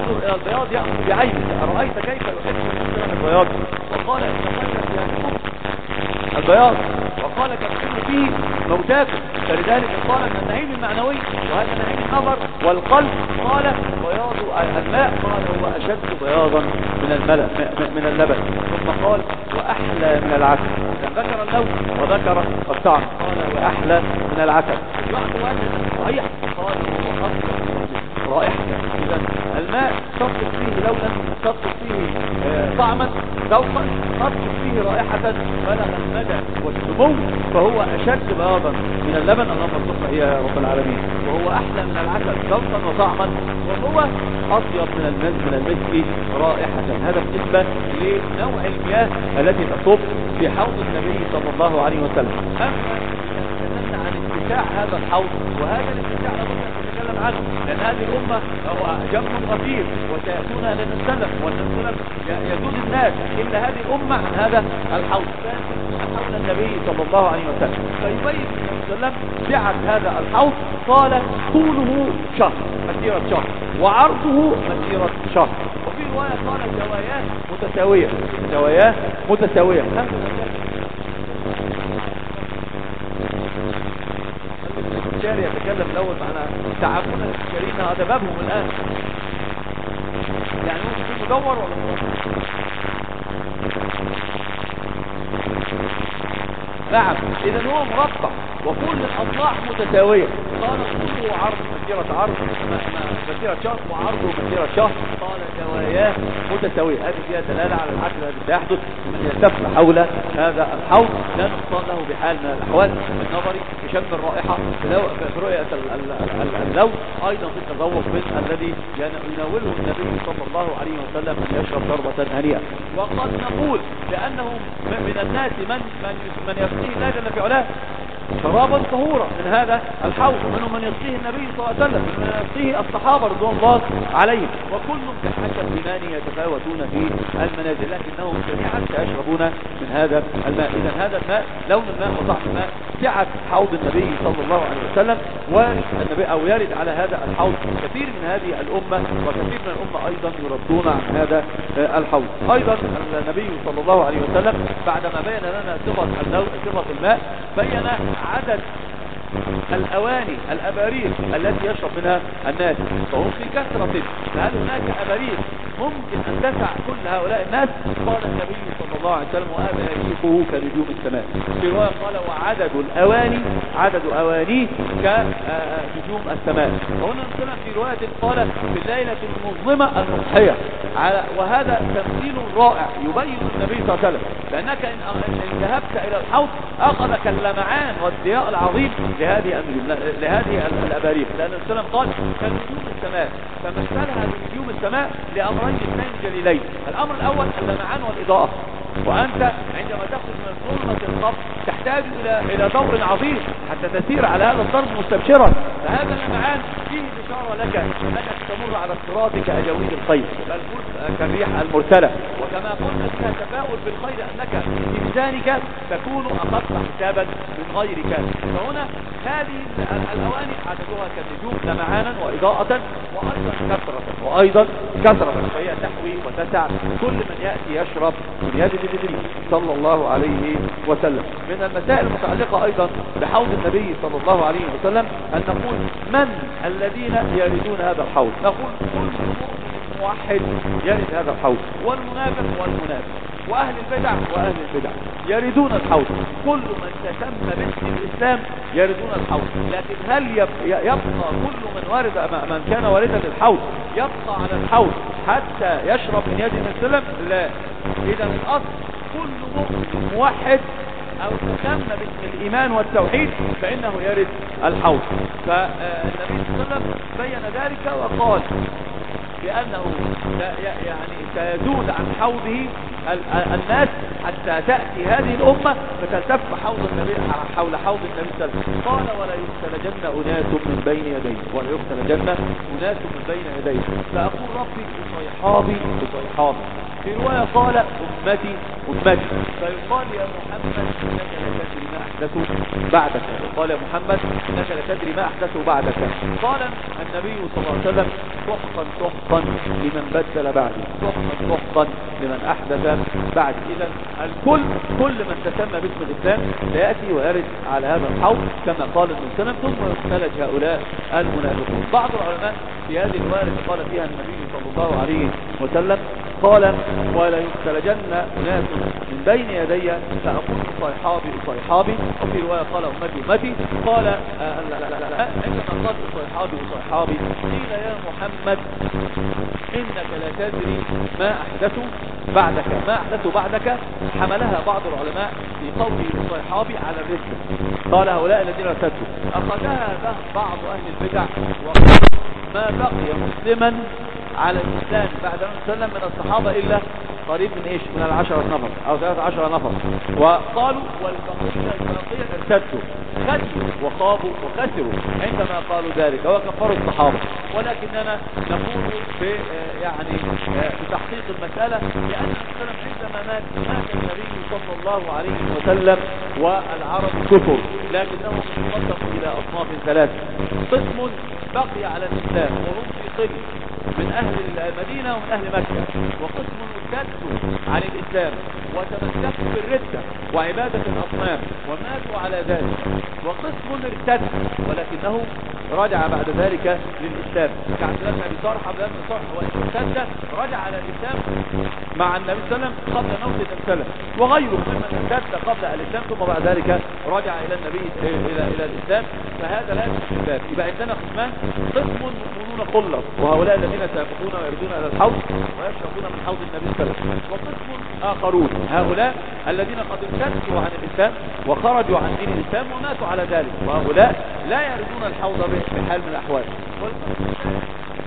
A: ينظر إلى البياض يأخذ بعينه، أرأيت كيف يحب الإنسان البياض؟ وقال إن خيرا يعني البياض، وقال كفروا فيه موتاكم. فلذلك قال من النعيم المعنوي وهذا نعيم النظر والقلب. قال بياض الماء قال هو أشد بياضا من الملأ من اللبن. ثم قال وأحلى من العسل. ذكر اللون وذكر الطعم قال وأحلى من العسل. صحيح قال هو أطيب رائحة. إذا الماء تصف فيه لونا، تصف فيه طعما، ذوقا، تصف فيه رائحة بلغ المدى والسمو، فهو أشد بياضا من اللبن. اللهم ارزقنا إياه يا رب العالمين. وهو أحلى من العسل ذوقا وطعما، وهو أطيب من المسك من المسك رائحة. هذا بالنسبة لنوع المياه التي تصب في حوض النبي صلى الله عليه وسلم. أما عن اتساع هذا الحوض، وهذا الاتساع لابد أن نتكلم عنه، لأن هذه الأمة هو جمع غفير وسيأتون لنسلم ونسلم يجوز الناس إلا هذه الأمة عن هذا الحوض حول النبي صلى الله عليه وسلم. فيبين صلى الله عليه وسلم سعة هذا الحوض. قال طوله شهر مسيرة شهر وعرضه مسيرة شهر. وفي رواية قال زواياه متساوية، زواياه متساوية. الشارع يتكلم الأول معنا تعاملنا الشارعين، هذا بابهم الآن، يعني هو مدور ولا مدور؟ نعم. إذا هو مربع وكل الأضلاع متساوية. قال طوله عرض مسيرة عرض مسيرة شهر وعرضه مسيرة شهر. قال زواياه متساوية. هذه فيها دلالة على العدل الذي سيحدث من يلتف حول هذا الحوض لا نقصان له بحال من الأحوال، من نظري بشم الرائحة، في رؤية اللون، أيضا في التذوق من الذي يناوله النبي صلى الله عليه وسلم أن يشرب شربة هنيئة. وقد نقول لأنه من الناس من من يسقيه الله جل في علاه شرابا طهورا من هذا الحوض، منهم من يسقيه النبي صلى الله عليه وسلم، من يسقيه الصحابة رضوان الله عليهم، وكلهم كحشى الإيمان يتفاوتون في المنازل، لكنهم جميعا سيشربون من هذا الماء. إذا هذا الماء لون الماء وطعم الماء سعة حوض النبي صلى الله عليه وسلم، والنبي أو يرد على هذا الحوض كثير من هذه الأمة، وكثير من الأمة أيضا يردون عن هذا الحوض. أيضا النبي صلى الله عليه وسلم بعدما بين لنا صفة صفة الماء بين عدد الأواني الأباريق التي يشرب منها الناس، فهم في كثرة. فهل هناك أباريق ممكن أن تسع كل هؤلاء الناس؟ قال النبي صلى الله عليه وسلم وأباريقه كنجوم السماء. في رواية قال وعدد الأواني عدد أوانيه كنجوم السماء. وهنا نسمع في رواية قال في الليلة المظلمة المضحية، وهذا تمثيل رائع يبين النبي صلى الله عليه وسلم لأنك إن ذهبت إلى الحوض أخذك اللمعان والضياء العظيم لهذه لهذه الأباريق، لأن السلام قال كنجوم السماء، فمثلها بنجوم السماء لأمرين اثنين جليلين. الأمر الأول اللمعان والإضاءة، وأنت عندما تخرج من ظلمة القبر تحتاج إلى إلى دور عظيم حتى تسير على هذا الضرب مستبشرا. فهذا اللمعان فيه إشارة لك أنك تمر على الصراط كأجاويد الخير بل كالريح المرسلة، وكما قلنا فيها تفاؤل بالخير أنك بلسانك تكون أخف حسابا من غيرك. فهنا هذه الأواني عددها كالنجوم لمعانا وإضاءة وأيضا كثرة وأيضا كثرة فهي تحوي وتسع كل من يأتي يشرب من يد النبي صلى الله عليه وسلم. من المسائل المتعلقة أيضا بحوض النبي صلى الله عليه وسلم أن نقول من الذين يردون هذا الحوض؟ نقول كل موحد يرد هذا الحوض، والمنافق والمنافق، وأهل البدع وأهل البدع يردون الحوض. كل من تسمى باسم الإسلام يردون الحوض. لكن هل يبقى كل من ورد من كان واردا للحوض يبقى على الحوض حتى يشرب من يد النبي صلى الله عليه وسلم؟ لا. إذا الأصل كل مؤمن موحد أو تسمى باسم الإيمان والتوحيد فإنه يرد الحوض. فالنبي صلى الله عليه وسلم بين ذلك وقال بأنه يعني سيزول عن حوضه الناس حتى تأتي هذه الأمة فتلتف حوض النبي حول حوض النبي صلى الله عليه وسلم. قال ولا يختلجن أناس من بين يديه ولا يختلجن أناس من بين يديه فأقول ربي بصيحابي بصيحابي. في رواية قال أمتي أمتي فيقال يا محمد إنك لا تدري ما أحدثوا بعدك. قال يا محمد إنك لا تدري ما أحدثوا بعدك. قال النبي صلى الله عليه وسلم سحقا سحقا لمن بدل بعدي سحقا سحقا لمن أحدث بعد. إذا الكل كل من تسمى باسم الإسلام سيأتي ويرد على هذا الحوض كما قال النبي صلى الله عليه وسلم ثم يختلج هؤلاء المنافقون. بعض العلماء في هذه الرواية التي قال فيها النبي صلى الله عليه وسلم قال ولا يختلجن ناس من بين يدي فأقول صيحابي صيحابي. وفي رواية قال أمتي أمتي. قال آه لا لا لا لا عندما قال صيحابي صيحابي قيل يا محمد إنك لا تدري ما أحدثوا بعدك ما أحدثوا بعدك. حملها بعض العلماء في قوله صيحابي على الرزق. قال هؤلاء الذين ارتدوا. أخذها بعض أهل البدع وقال ما بقي مسلما على الإسلام بعد النبي صلى الله عليه وسلم من الصحابة إلا قريب من إيش من العشرة نفر أو ثلاثة عشر نفر. وقالوا والبقية الباقية ارتدوا خسروا وخابوا وخسروا عندما قالوا ذلك وكفروا الصحابة. ولكننا نقول في يعني بتحقيق المسألة لأن النبي عندما مات مات النبي صلى الله عليه وسلم والعرب كفر لكنهم انقسموا إلى أصناف ثلاثة. قسم بقي على الإسلام وهم في قلة من أهل المدينة ومن أهل مكة. وقسم ارتدوا عن الإسلام وتمسكوا بالردة وعبادة الأصنام وماتوا على ذلك. وقسم ارتد ولكنه رجع بعد ذلك للإسلام كعبد الله بن أبي طلحة بن صالح وارتد رجع على الإسلام مع النبي صلى الله عليه وسلم قبل موت النبي صلى الله عليه وسلم وغيره ممن ارتد قبل الإسلام ثم بعد ذلك رجع إلى النبي إلى إلى الإسلام. فهذا لا يستفاد. يبقى عندنا قسمان قسم مؤمنون خلص وهؤلاء الذين سيقفون ويردون إلى الحوض ويشربون من حوض النبي صلى الله عليه وسلم. وقسم آخرون هؤلاء الذين قد ارتدوا عن الإسلام وخرجوا عن دين الإسلام وماتوا على ذلك وهؤلاء لا يردون الحوض بحال من الأحوال. والقسم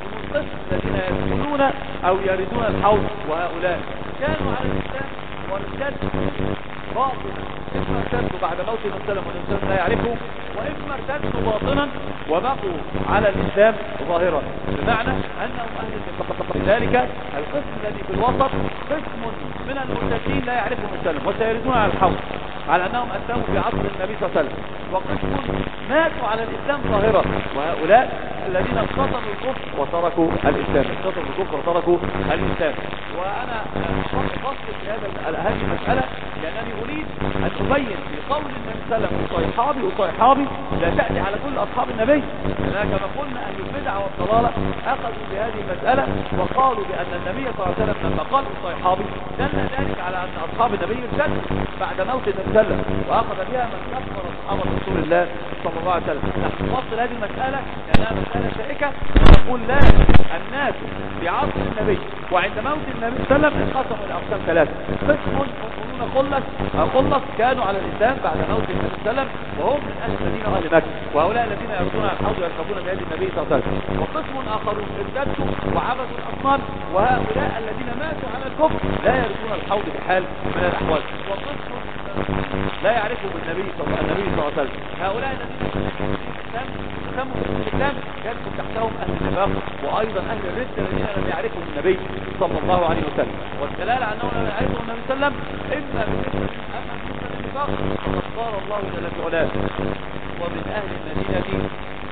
A: الذين يدخلون أو يردون الحوض وهؤلاء كانوا على الإسلام وارتدوا باطنا إما ارتدوا بعد موت النبي صلى الله عليه وسلم لا يعرفه وإما ارتدوا باطنا وبقوا على الإسلام ظاهرا بمعنى أنهم أهل النفاق. لذلك القسم الذي في الوسط قسم من المرتدين لا يعرفهم السلام وسيردون على الحوض على أنهم أسلموا في عصر النبي صلى الله عليه وسلم. وقسم ماتوا على الإسلام ظاهرا وهؤلاء الذين اقتصروا الكفر وتركوا الإسلام اقتصروا الكفر وتركوا الإسلام. وأنا أفصل في هذا هذه المسألة لأنني أريد أن أبين في قول النبي صلى الله عليه وسلم صيحابي وصيحابي لا تأتي على كل أصحاب النبي. لأن كما قلنا أن البدع والضلالة أخذوا بهذه المسألة وقالوا بأن النبي صلى الله عليه وسلم لما قال صيحابي دل ذلك على أن أصحاب النبي ارتدوا بعد موت النبي صلى الله عليه وسلم وأخذ بها من كفر أصحاب رسول الله صلى الله عليه وسلم. نحن نفصل هذه المسألة لأنها مسألة شائكة ونقول لا الناس في عصر النبي وعند موت النبي صلى الله عليه وسلم انقسموا إلى أقسام ثلاثة. قسم مؤمنون خلص خلص كانوا على الإسلام بعد موت النبي صلى الله عليه وسلم وهم من أهل المدينة وأهل مكة وهؤلاء الذين يردون على الحوض ويركبون بهدي النبي صلى الله عليه وسلم. وقسم آخرون ارتدوا وعبدوا الأصنام وهؤلاء الذين ماتوا على الكفر لا يردون الحوض بحال من الأحوال. وقسم لا يعرفهم النبي صلى الله عليه وسلم هؤلاء الذين سموا الإسلام يدخل تحتهم أهل النفاق وأيضا أهل الردة الذين لم يعرفهم النبي صلى الله عليه وسلم. والدلالة على أنهم لم يعرفهم النبي صلى الله عليه وسلم إما بالنسبة أما بالنسبة للنفاق فقد قال الله جل في علاه ومن أهل المدينة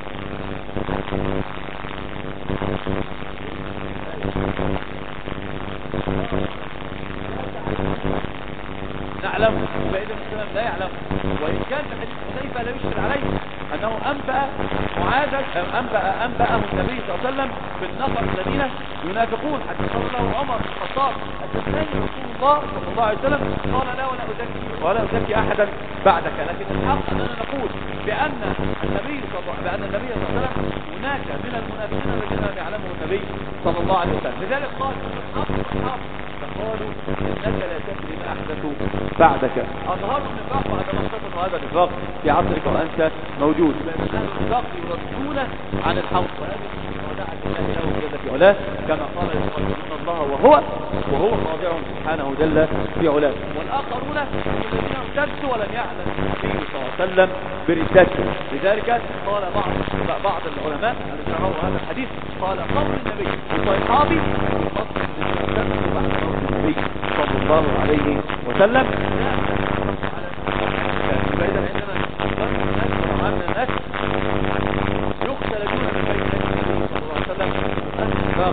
A: نعلم فإذا المسلم لا يعلم. وإن كان في حديث حذيفة لا يشكل عليه أنه أنبأ معاذ أنبأ أنبأه النبي صلى الله عليه وسلم بالنفر الذين ينافقون حتى قال له عمر بن الخطاب أتسمعني رسول الله صلى الله عليه وسلم قال لا ولا أزكي ولا أزكي أحدا بعدك. لكن الحق أننا نقول بأن النبي صلى الله بأن النبي صلى الله عليه وسلم هناك من المنافقين الذين لم يعلمه النبي صلى الله عليه وسلم. لذلك قال أصحاب قالوا إنك لا تدري ما أحدثوا بعدك. أظهروا النفاق بعد ما اختفوا هذا النفاق في عصرك وأنت موجود. لأن أهل النفاق يردون عن الحوض وهذه وداعة الله له جل في علاه كما قال يقولون الله وهو وهو خاضع سبحانه جل في علاه. والآخرون الذين ارتدوا ولم يعلم النبي صلى الله عليه وسلم بردته. لذلك قال بعض بعض العلماء الذين رووا هذا الحديث قال قول النبي لصحابي فصل النبي صلى الله عليه وسلم. فإذا عندما من الناس يختلفون في بين النبي صلى الله عليه وسلم النفاق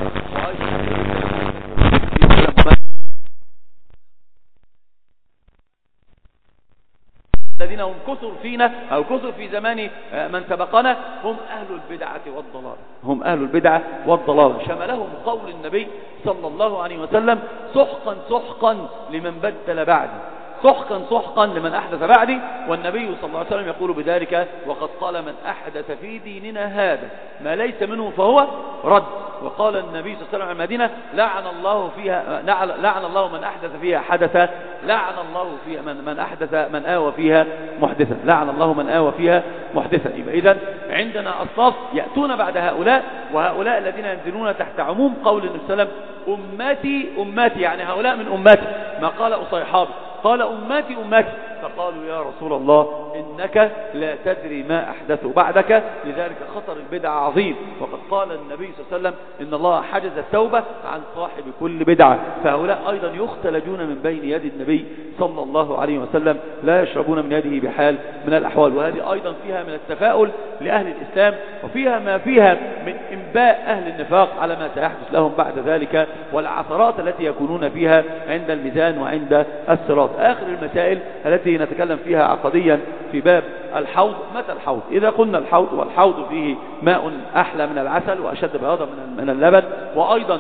A: الذين هم كثر فينا أو كثر في زمان من سبقنا هم أهل البدعة والضلال. هم أهل البدعة والضلال شملهم قول النبي صلى الله عليه وسلم سحقا سحقا لمن بدل بعدي، سحقا سحقا لمن أحدث بعدي. والنبي صلى الله عليه وسلم يقول بذلك وقد قال من أحدث في ديننا هذا ما ليس منه فهو رد. وقال النبي صلى الله عليه وسلم عن المدينة لعن الله فيها لعن الله من أحدث فيها حدثا، لعن الله فيها من من أحدث من آوى فيها محدثا، لعن الله من آوى فيها محدثا. يبقى إذن عندنا أصناف يأتون بعد هؤلاء، وهؤلاء الذين ينزلون تحت عموم قول النبي صلى الله عليه وسلم أمتي أمتي، يعني هؤلاء من أمتي. ما قال أصيحابي قال أمتي أمتي، فقالوا يا رسول الله إنك لا تدري ما أحدثوا بعدك، لذلك خطر البدعة عظيم. وقد قال النبي صلى الله عليه وسلم إن الله حجز التوبة عن صاحب كل بدعة. فهؤلاء أيضا يختلجون من بين يد النبي صلى الله عليه وسلم، لا يشربون من يده بحال من الأحوال. وهذه أيضا فيها من التفاؤل لأهل الإسلام، وفيها ما فيها من إنباء أهل النفاق على ما سيحدث لهم بعد ذلك، والعثرات التي يكونون فيها عند الميزان وعند الصراط. آخر المسائل التي نتكلم فيها عقديا في باب الحوض. متى الحوض؟ إذا قلنا الحوض، والحوض فيه ماء أحلى من العسل وأشد بياضا من اللبن، وأيضا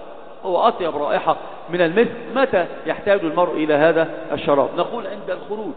A: هو أطيب رائحة من المسك. متى يحتاج المرء إلى هذا الشراب؟ نقول عند الخروج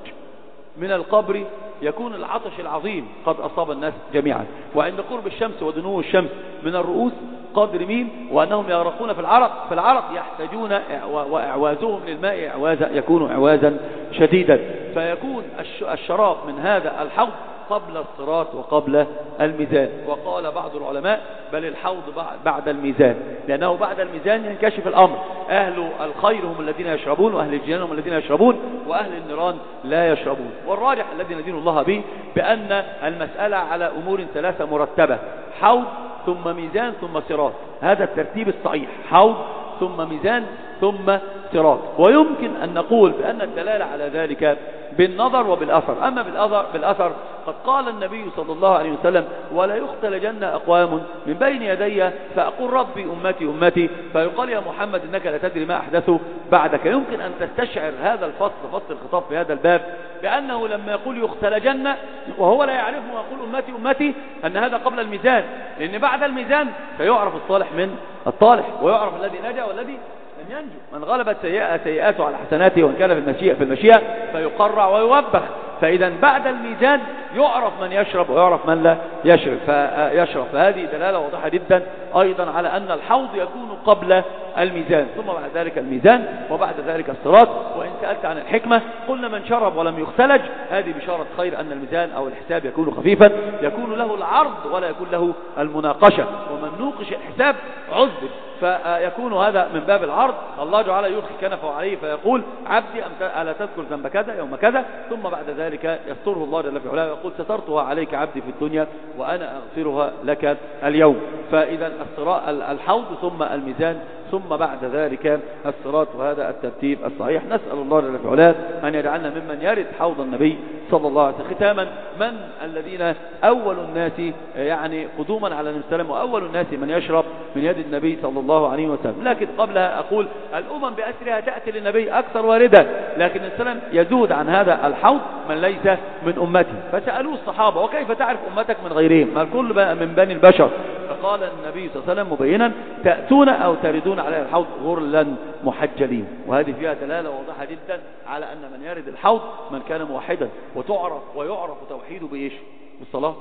A: من القبر يكون العطش العظيم قد أصاب الناس جميعا، وعند قرب الشمس ودنو الشمس من الرؤوس قدر مين، وأنهم يغرقون في العرق في العرق يحتاجون وإعوازهم للماء إعوازا يكون إعوازا شديدا. فيكون الشراب من هذا الحوض قبل الصراط وقبل الميزان. وقال بعض العلماء بل الحوض بعد الميزان، لأنه بعد الميزان ينكشف الأمر. أهل الخير هم الذين يشربون، وأهل الجنان هم الذين يشربون، وأهل النيران لا يشربون. والراجح الذي ندين الله به بأن المسألة على أمور ثلاثة مرتبة: حوض ثم ميزان ثم صراط. هذا الترتيب الصحيح: حوض ثم ميزان ثم صراط. ويمكن أن نقول بأن الدلالة على ذلك بالنظر وبالأثر. أما بالأثر, بالأثر قد قال النبي صلى الله عليه وسلم ولا يختلجن أقوام من بين يدي فأقول ربي أمتي أمتي، فيقال يا محمد إنك لا تدري ما أحدثوا بعدك. يمكن أن تستشعر هذا الفصل، فصل الخطاب في هذا الباب، بأنه لما يقول يختلجن وهو لا يعرف ويقول أمتي أمتي أن هذا قبل الميزان، لأن بعد الميزان سيعرف الصالح من الطالح، ويعرف الذي نجا والذي لم ينجو. من غلبت سيئة سيئاته على حسناته، وإن كان في المشيئة في المشيئة فيقرع ويوبخ. فإذا بعد الميزان يعرف من يشرب ويعرف من لا يشرب فيشرب. فهذه دلالة واضحة جدا أيضا على أن الحوض يكون قبل الميزان، ثم بعد ذلك الميزان، وبعد ذلك الصراط. وإن سألت عن الحكمة قلنا من شرب ولم يختلج، هذه بشارة خير أن الميزان أو الحساب يكون خفيفا، يكون له العرض ولا يكون له المناقشة. ومن نوقش الحساب عذب، فيكون هذا من باب العرض. الله تعالى يلقي كنفه عليه فيقول عبدي ألا تذكر ذنب كذا يوم كذا، ثم بعد ذلك يستره الله جل في علاه ويقول سترتها عليك عبدي في الدنيا وأنا أغفرها لك اليوم. فإذا الحوض ثم الميزان ثم بعد ذلك الصراط، وهذا الترتيب الصحيح. نسأل الله جل في علاه أن يجعلنا ممن يرد حوض النبي صلى الله عليه وسلم. ختاما، من الذين أول الناس يعني قدوما على النبي صلى الله عليه وسلم، وأول الناس من يشرب من يد النبي صلى الله عليه وسلم. لكن قبلها أقول الأمم بأسرها تأتي للنبي أكثر واردا، لكن النبي صلى الله عليه وسلم يزود عن هذا الحوض من ليس من أمته. فسألوه الصحابة وكيف تعرف أمتك من غيرهم؟ ما الكل من بني البشر. فقال النبي صلى الله عليه وسلم مبينا تأتون أو تردون على الحوض غرلا محجلين. وهذه فيها دلالة واضحة جدا على أن من يرد الحوض من كان موحدا، وتعرف ويعرف توحيده بإيش؟ بالصلاة.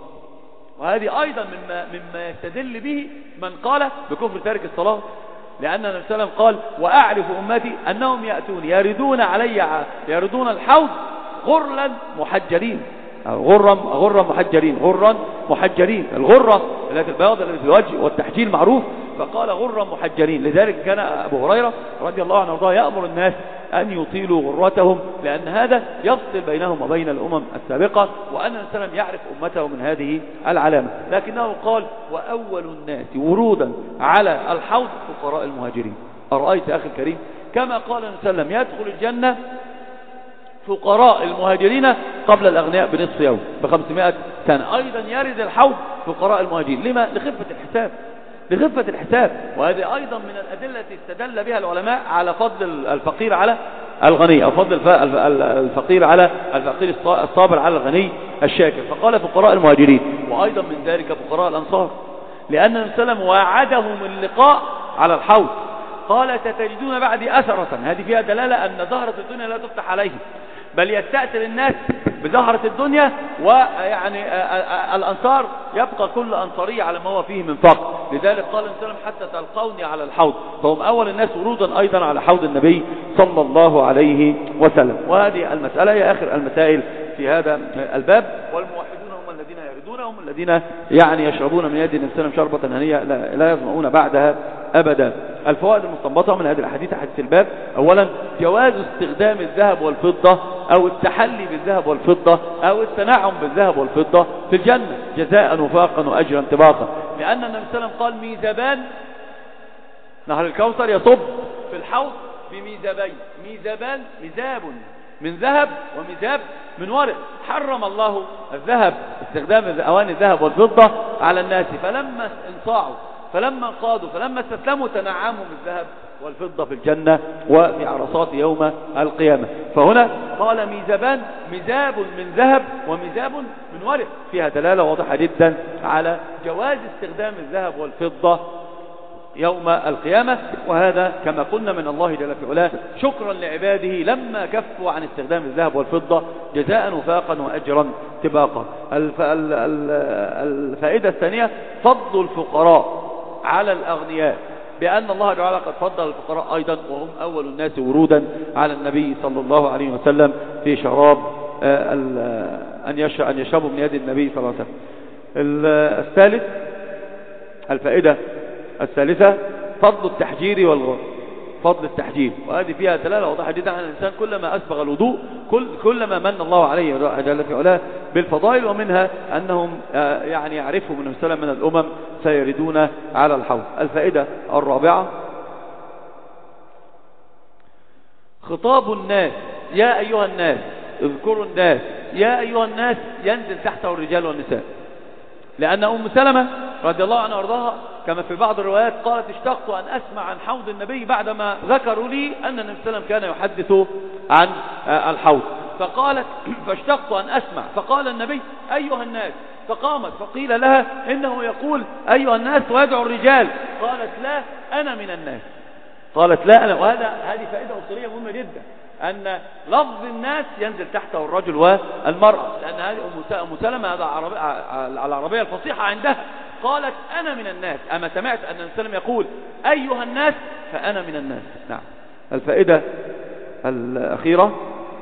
A: وهذه أيضا مما, مما يستدل به من قال بكفر تارك الصلاة، لأن النبي صلى الله عليه وسلم قال وأعرف أمتي أنهم يأتون يردون علي يردون الحوض غرلا محجلين، غرا غرا محجلين غرا محجلين. الغرة التي البياض التي في الوجه والتحجيل معروف، فقال غرا محجلين. لذلك كان أبو هريرة رضي الله عنه وارضاه يأمر الناس أن يطيلوا غرتهم، لأن هذا يفصل بينهم وبين الأمم السابقة، وأن السلام يعرف أمته من هذه العلامة. لكنه قال وأول الناس ورودا على الحوض فقراء المهاجرين. أرأيت أخي الكريم كما قال النبي صلى الله عليه وسلم يدخل الجنة فقراء المهاجرين قبل الأغنياء بنصف يوم بخمسمائة سنة، أيضا يرد الحوض فقراء المهاجرين. لما؟ لخفة الحساب، لخفة الحساب. وهذه أيضا من الأدلة التي استدل بها العلماء على فضل الفقير على الغني، أو فضل الفقير على الفقير الصابر على الغني الشاكر. فقال فقراء المهاجرين، وأيضا من ذلك فقراء الأنصار، لأن النبي صلى الله عليه وسلم وعدهم اللقاء على الحوض. قال ستجدون بعدي أثرة، هذه فيها دلالة أن زهرة الدنيا لا تفتح عليه، بل يستأثر الناس بزهرة الدنيا، ويعني الأنصار يبقى كل أنصاري على ما هو فيه من فقر. لذلك قال النبي صلى الله عليه وسلم حتى تلقوني على الحوض، فهم أول الناس ورودا أيضا على حوض النبي صلى الله عليه وسلم. وهذه المسألة هي آخر المسائل في هذا الباب. والموحدون هم الذين يردون، هم الذين يعني يشربون من يد النبي صلى الله عليه وسلم شربة هنية لا, لا يظمؤون بعدها أبدا. الفوائد المستنبطة من هذه الحديث حديث الباب: أولا جواز استخدام الذهب والفضة أو التحلي بالذهب والفضة أو التنعم بالذهب والفضة في الجنة جزاء وفاقا وأجرا طباقا، لأن النبي صلى الله عليه وسلم قال ميزبان نهر الكوثر يصب في الحوض بميزابين، ميزبان ميزاب من ذهب وميزاب من ورق. حرم الله الذهب استخدام أواني الذهب والفضة على الناس، فلما انصاعوا فلما قادوا فلما استسلموا تنعموا بالذهب والفضة في الجنة وفي عرصات يوم القيامة. فهنا قال ميزابان، ميزاب من ذهب وميزاب من ورق، فيها دلالة واضحة جدا على جواز استخدام الذهب والفضة يوم القيامة. وهذا كما قلنا من الله جل في علاه شكرا لعباده لما كفوا عن استخدام الذهب والفضة جزاء وفاقا وأجرا طباقا. الفائدة الثانية فضل الفقراء على الأغنياء، بأن الله تعالى قد فضل الفقراء أيضا، وهم أول الناس ورودا على النبي صلى الله عليه وسلم في شراب أن يشربوا من يد النبي صلى الله عليه وسلم. الثالث الفائدة الثالثة فضل التحجير والغر، فضل التحجير، وهذه فيها دلالة واضحة جدا على الإنسان كلما أسبغ الوضوء كل كلما من الله عليه جل في علاه بالفضائل، ومنها أنهم يعني يعرفهم من سلم من الأمم سيردون على الحوض. الفائدة الرابعة خطاب الناس، يا أيها الناس اذكروا الناس، يا أيها الناس ينزل تحته الرجال والنساء، لأن أم سلمة رضي الله عنها وارضاها كما في بعض الروايات قالت اشتقت أن أسمع عن حوض النبي بعدما ذكروا لي أن النبي صلى الله عليه وسلم كان يحدث عن الحوض، فقالت فاشتقت أن أسمع، فقال النبي أيها الناس، فقامت فقيل لها إنه يقول أيها الناس ويدعو الرجال، قالت لا أنا من الناس، قالت لا أنا. وهذا هذه فائدة أصولية مهمة جدا، أن لفظ الناس ينزل تحته الرجل والمرأة، لأن هذه أم سلمة هذا العربية الفصيحة عندها، قالت أنا من الناس. أما سمعت أن النبي صلى الله عليه وسلم يقول أيها الناس فأنا من الناس. نعم. الفائدة الأخيرة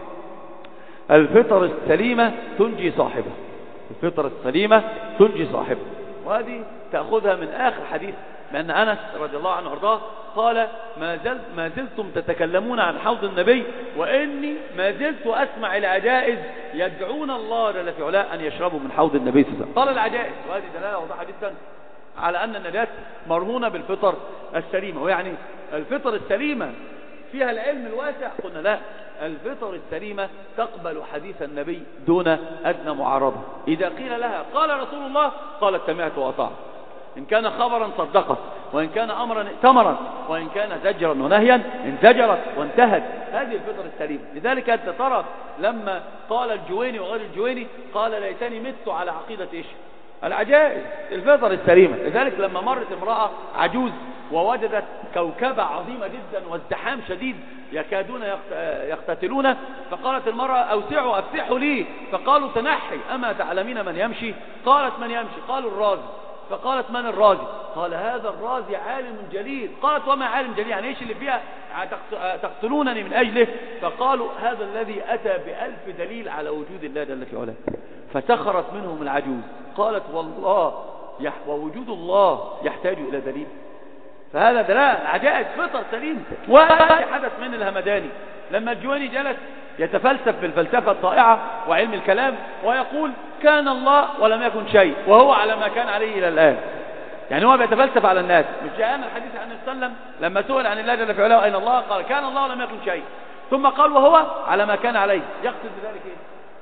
A: الفطر السليمة تنجي صاحبه، الفطر السليمة تنجي صاحبه، وهذه تأخذها من آخر حديث، لأن أنس رضي الله عنه وارضاه قال ما, زل ما زلتم تتكلمون عن حوض النبي وإني ما زلت أسمع العجائز يدعون الله جل في علاه أن يشربوا من حوض النبي صلى الله عليه وسلم. قال العجائز، وهذه دلالة واضحة جدا على أن النجاة مرهونة بالفطر السليمة، ويعني الفطر السليمة فيها العلم الواسع. قلنا لا، الفطر السليمة تقبل حديث النبي دون أدنى معارضة. إذا قيل لها قال رسول الله قالت سمعت وأطعت، إن كان خبرا صدقت، وإن كان أمرا ائتمرت، وإن كان زجرا ونهيا انزجرت وانتهت. هذه الفطر السليمة. لذلك أنت ترى لما قال الجويني وغير الجويني قال ليتني مت على عقيدة إيش؟ العجائز، الفطر السليمة. لذلك لما مرت امرأة عجوز ووجدت كوكبة عظيمة جدا وازدحام شديد يكادون يقتتلون، فقالت المرأة أوسعوا أفسحوا لي، فقالوا تنحي أما تعلمين من يمشي؟ قالت من يمشي؟ قالوا الرازي، فقالت من الرازي؟ قال هذا الرازي عالم جليل. قالت وما عالم جليل؟ يعني ايش اللي فيها تقتلونني من أجله؟ فقالوا هذا الذي أتى بألف دليل على وجود الله جل في علاه. فسخرت منهم العجوز، قالت والله ووجود الله يحتاج إلى دليل؟ فهذا دلالة عجائب فطر سليم. وحدث من الهمداني لما الجويني جلس يتفلسف بالفلسفة الطائعة وعلم الكلام ويقول كان الله ولم يكن شيء وهو على ما كان عليه إلى الآن. يعني هو بيتفلسف على الناس. مش جاءنا الحديث عن النبي صلى الله عليه وسلم لما سئل عن الله جل في علاه أين الله قال كان الله ولم يكن شيء، ثم قال وهو على ما كان عليه. يقصد بذلك ايه؟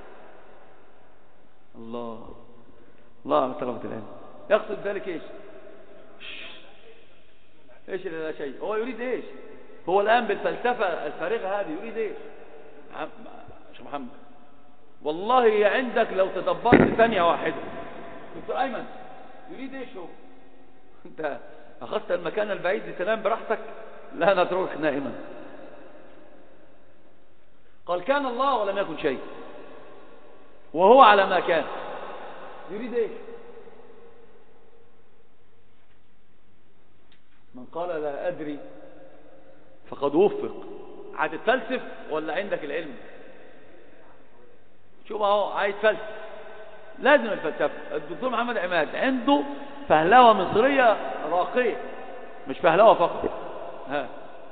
A: الله الله طلبت الآن. يقصد بذلك ايش؟ ايش اللي لا شيء؟ هو يريد ايش؟ هو الآن بالفلسفة الفارغة هذه يريد ايش؟ شيخ محمد والله عندك لو تدبرت ثانية واحدة. دكتور أيمن يريد ايش هو؟ انت اخذت المكان البعيد لتنام براحتك؟ لا نتركك نائما. قال كان الله ولم يكن شيء وهو على ما كان. يريد ايش؟ من قال لا ادري فقد وفق. هتتفلسف ولا عندك العلم؟ شوف اهو عايز فلسف لازم الفلسفه. الدكتور محمد عماد عنده فهلوه مصريه راقيه مش فهلوه فقط. ها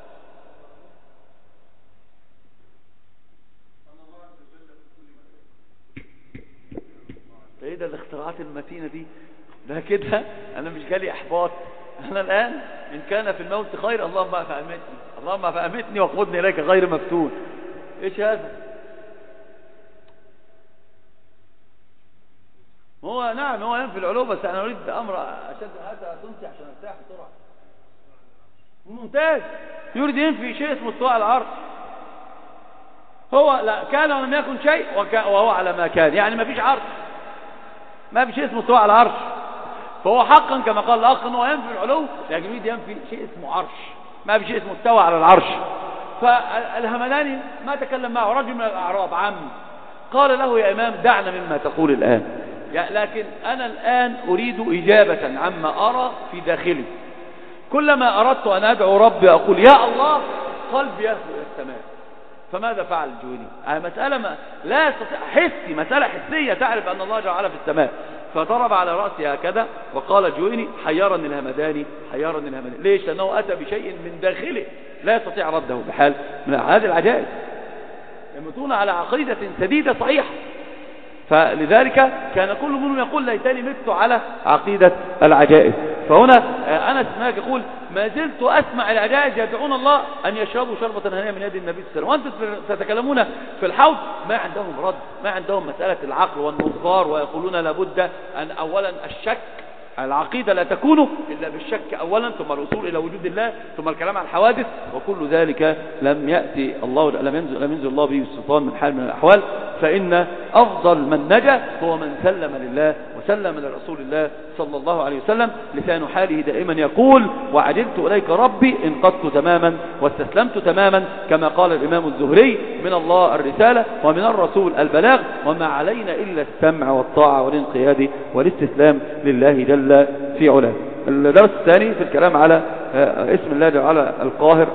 A: ايه ده الاختراعات المتينه دي؟ ده كده انا مش جالي احباط. انا الان ان كان في الموت خير اللهم فأمتني اللهم فأمتني وخذني اليك غير مفتون. ايش هذا؟ هو نعم هو ينفي العلو بس انا اريد امر اشد هذا تنسي عشان ارتاح بسرعه. ممتاز. يريد ينفي شيء اسمه استواء على العرش. هو لا كان ولم يكن شيء وهو على ما كان. يعني ما فيش عرش ما في شيء اسمه استواء على العرش. فهو حقا كما قال الاخ انه ينفي العلو لكن يريد ينفي شيء اسمه عرش. ما في شيء اسمه استوى على العرش. فالهمداني ما تكلم معه رجل من الاعراب عام قال له يا امام دعنا مما تقول الان لكن انا الان اريد اجابة عما ارى في داخلي. كلما اردت ان ادعو ربي اقول يا الله قلبي يهفو الى السماء. فماذا فعل الجويني؟ مسألة ما لا يستطيع حسي مسألة حسية تعرف ان الله جل وعلا في السماء. فضرب على رأسي هكذا وقال الجويني حيرني الهمداني حيرني الهمداني. ليش؟ لأنه أتى بشيء من داخله لا يستطيع رده بحال من هذه العجائز. يموتون على عقيدة سديدة صحيحة. فلذلك كان كل منهم يقول ليتني مت على عقيدة العجائز. فهنا أنس مالك يقول ما زلت أسمع العجائز يدعون الله أن يشربوا شربة هنية من يد النبي صلى الله عليه وسلم وأنتم تتكلمون في الحوض ما عندهم رد ما عندهم مسألة العقل والنظار ويقولون لابد أن أولا الشك. العقيدة لا تكون إلا بالشك أولا ثم الوصول إلى وجود الله ثم الكلام عن الحوادث وكل ذلك لم يأتي الله لم ينزل, لم ينزل الله به السلطان من حال من الأحوال. فإن أفضل من نجا هو من سلم لله وسلم لرسول الله صلى الله عليه وسلم. لسان حاله دائما يقول وعجلت إليك ربي انقضت تماما واستسلمت تماما كما قال الإمام الزهري من الله الرسالة ومن الرسول البلاغ وما علينا إلا السمع والطاعة والانقياد والاستسلام لله جل في علاه. الدرس الثاني في الكلام على اسم الله جل وعلا القاهر.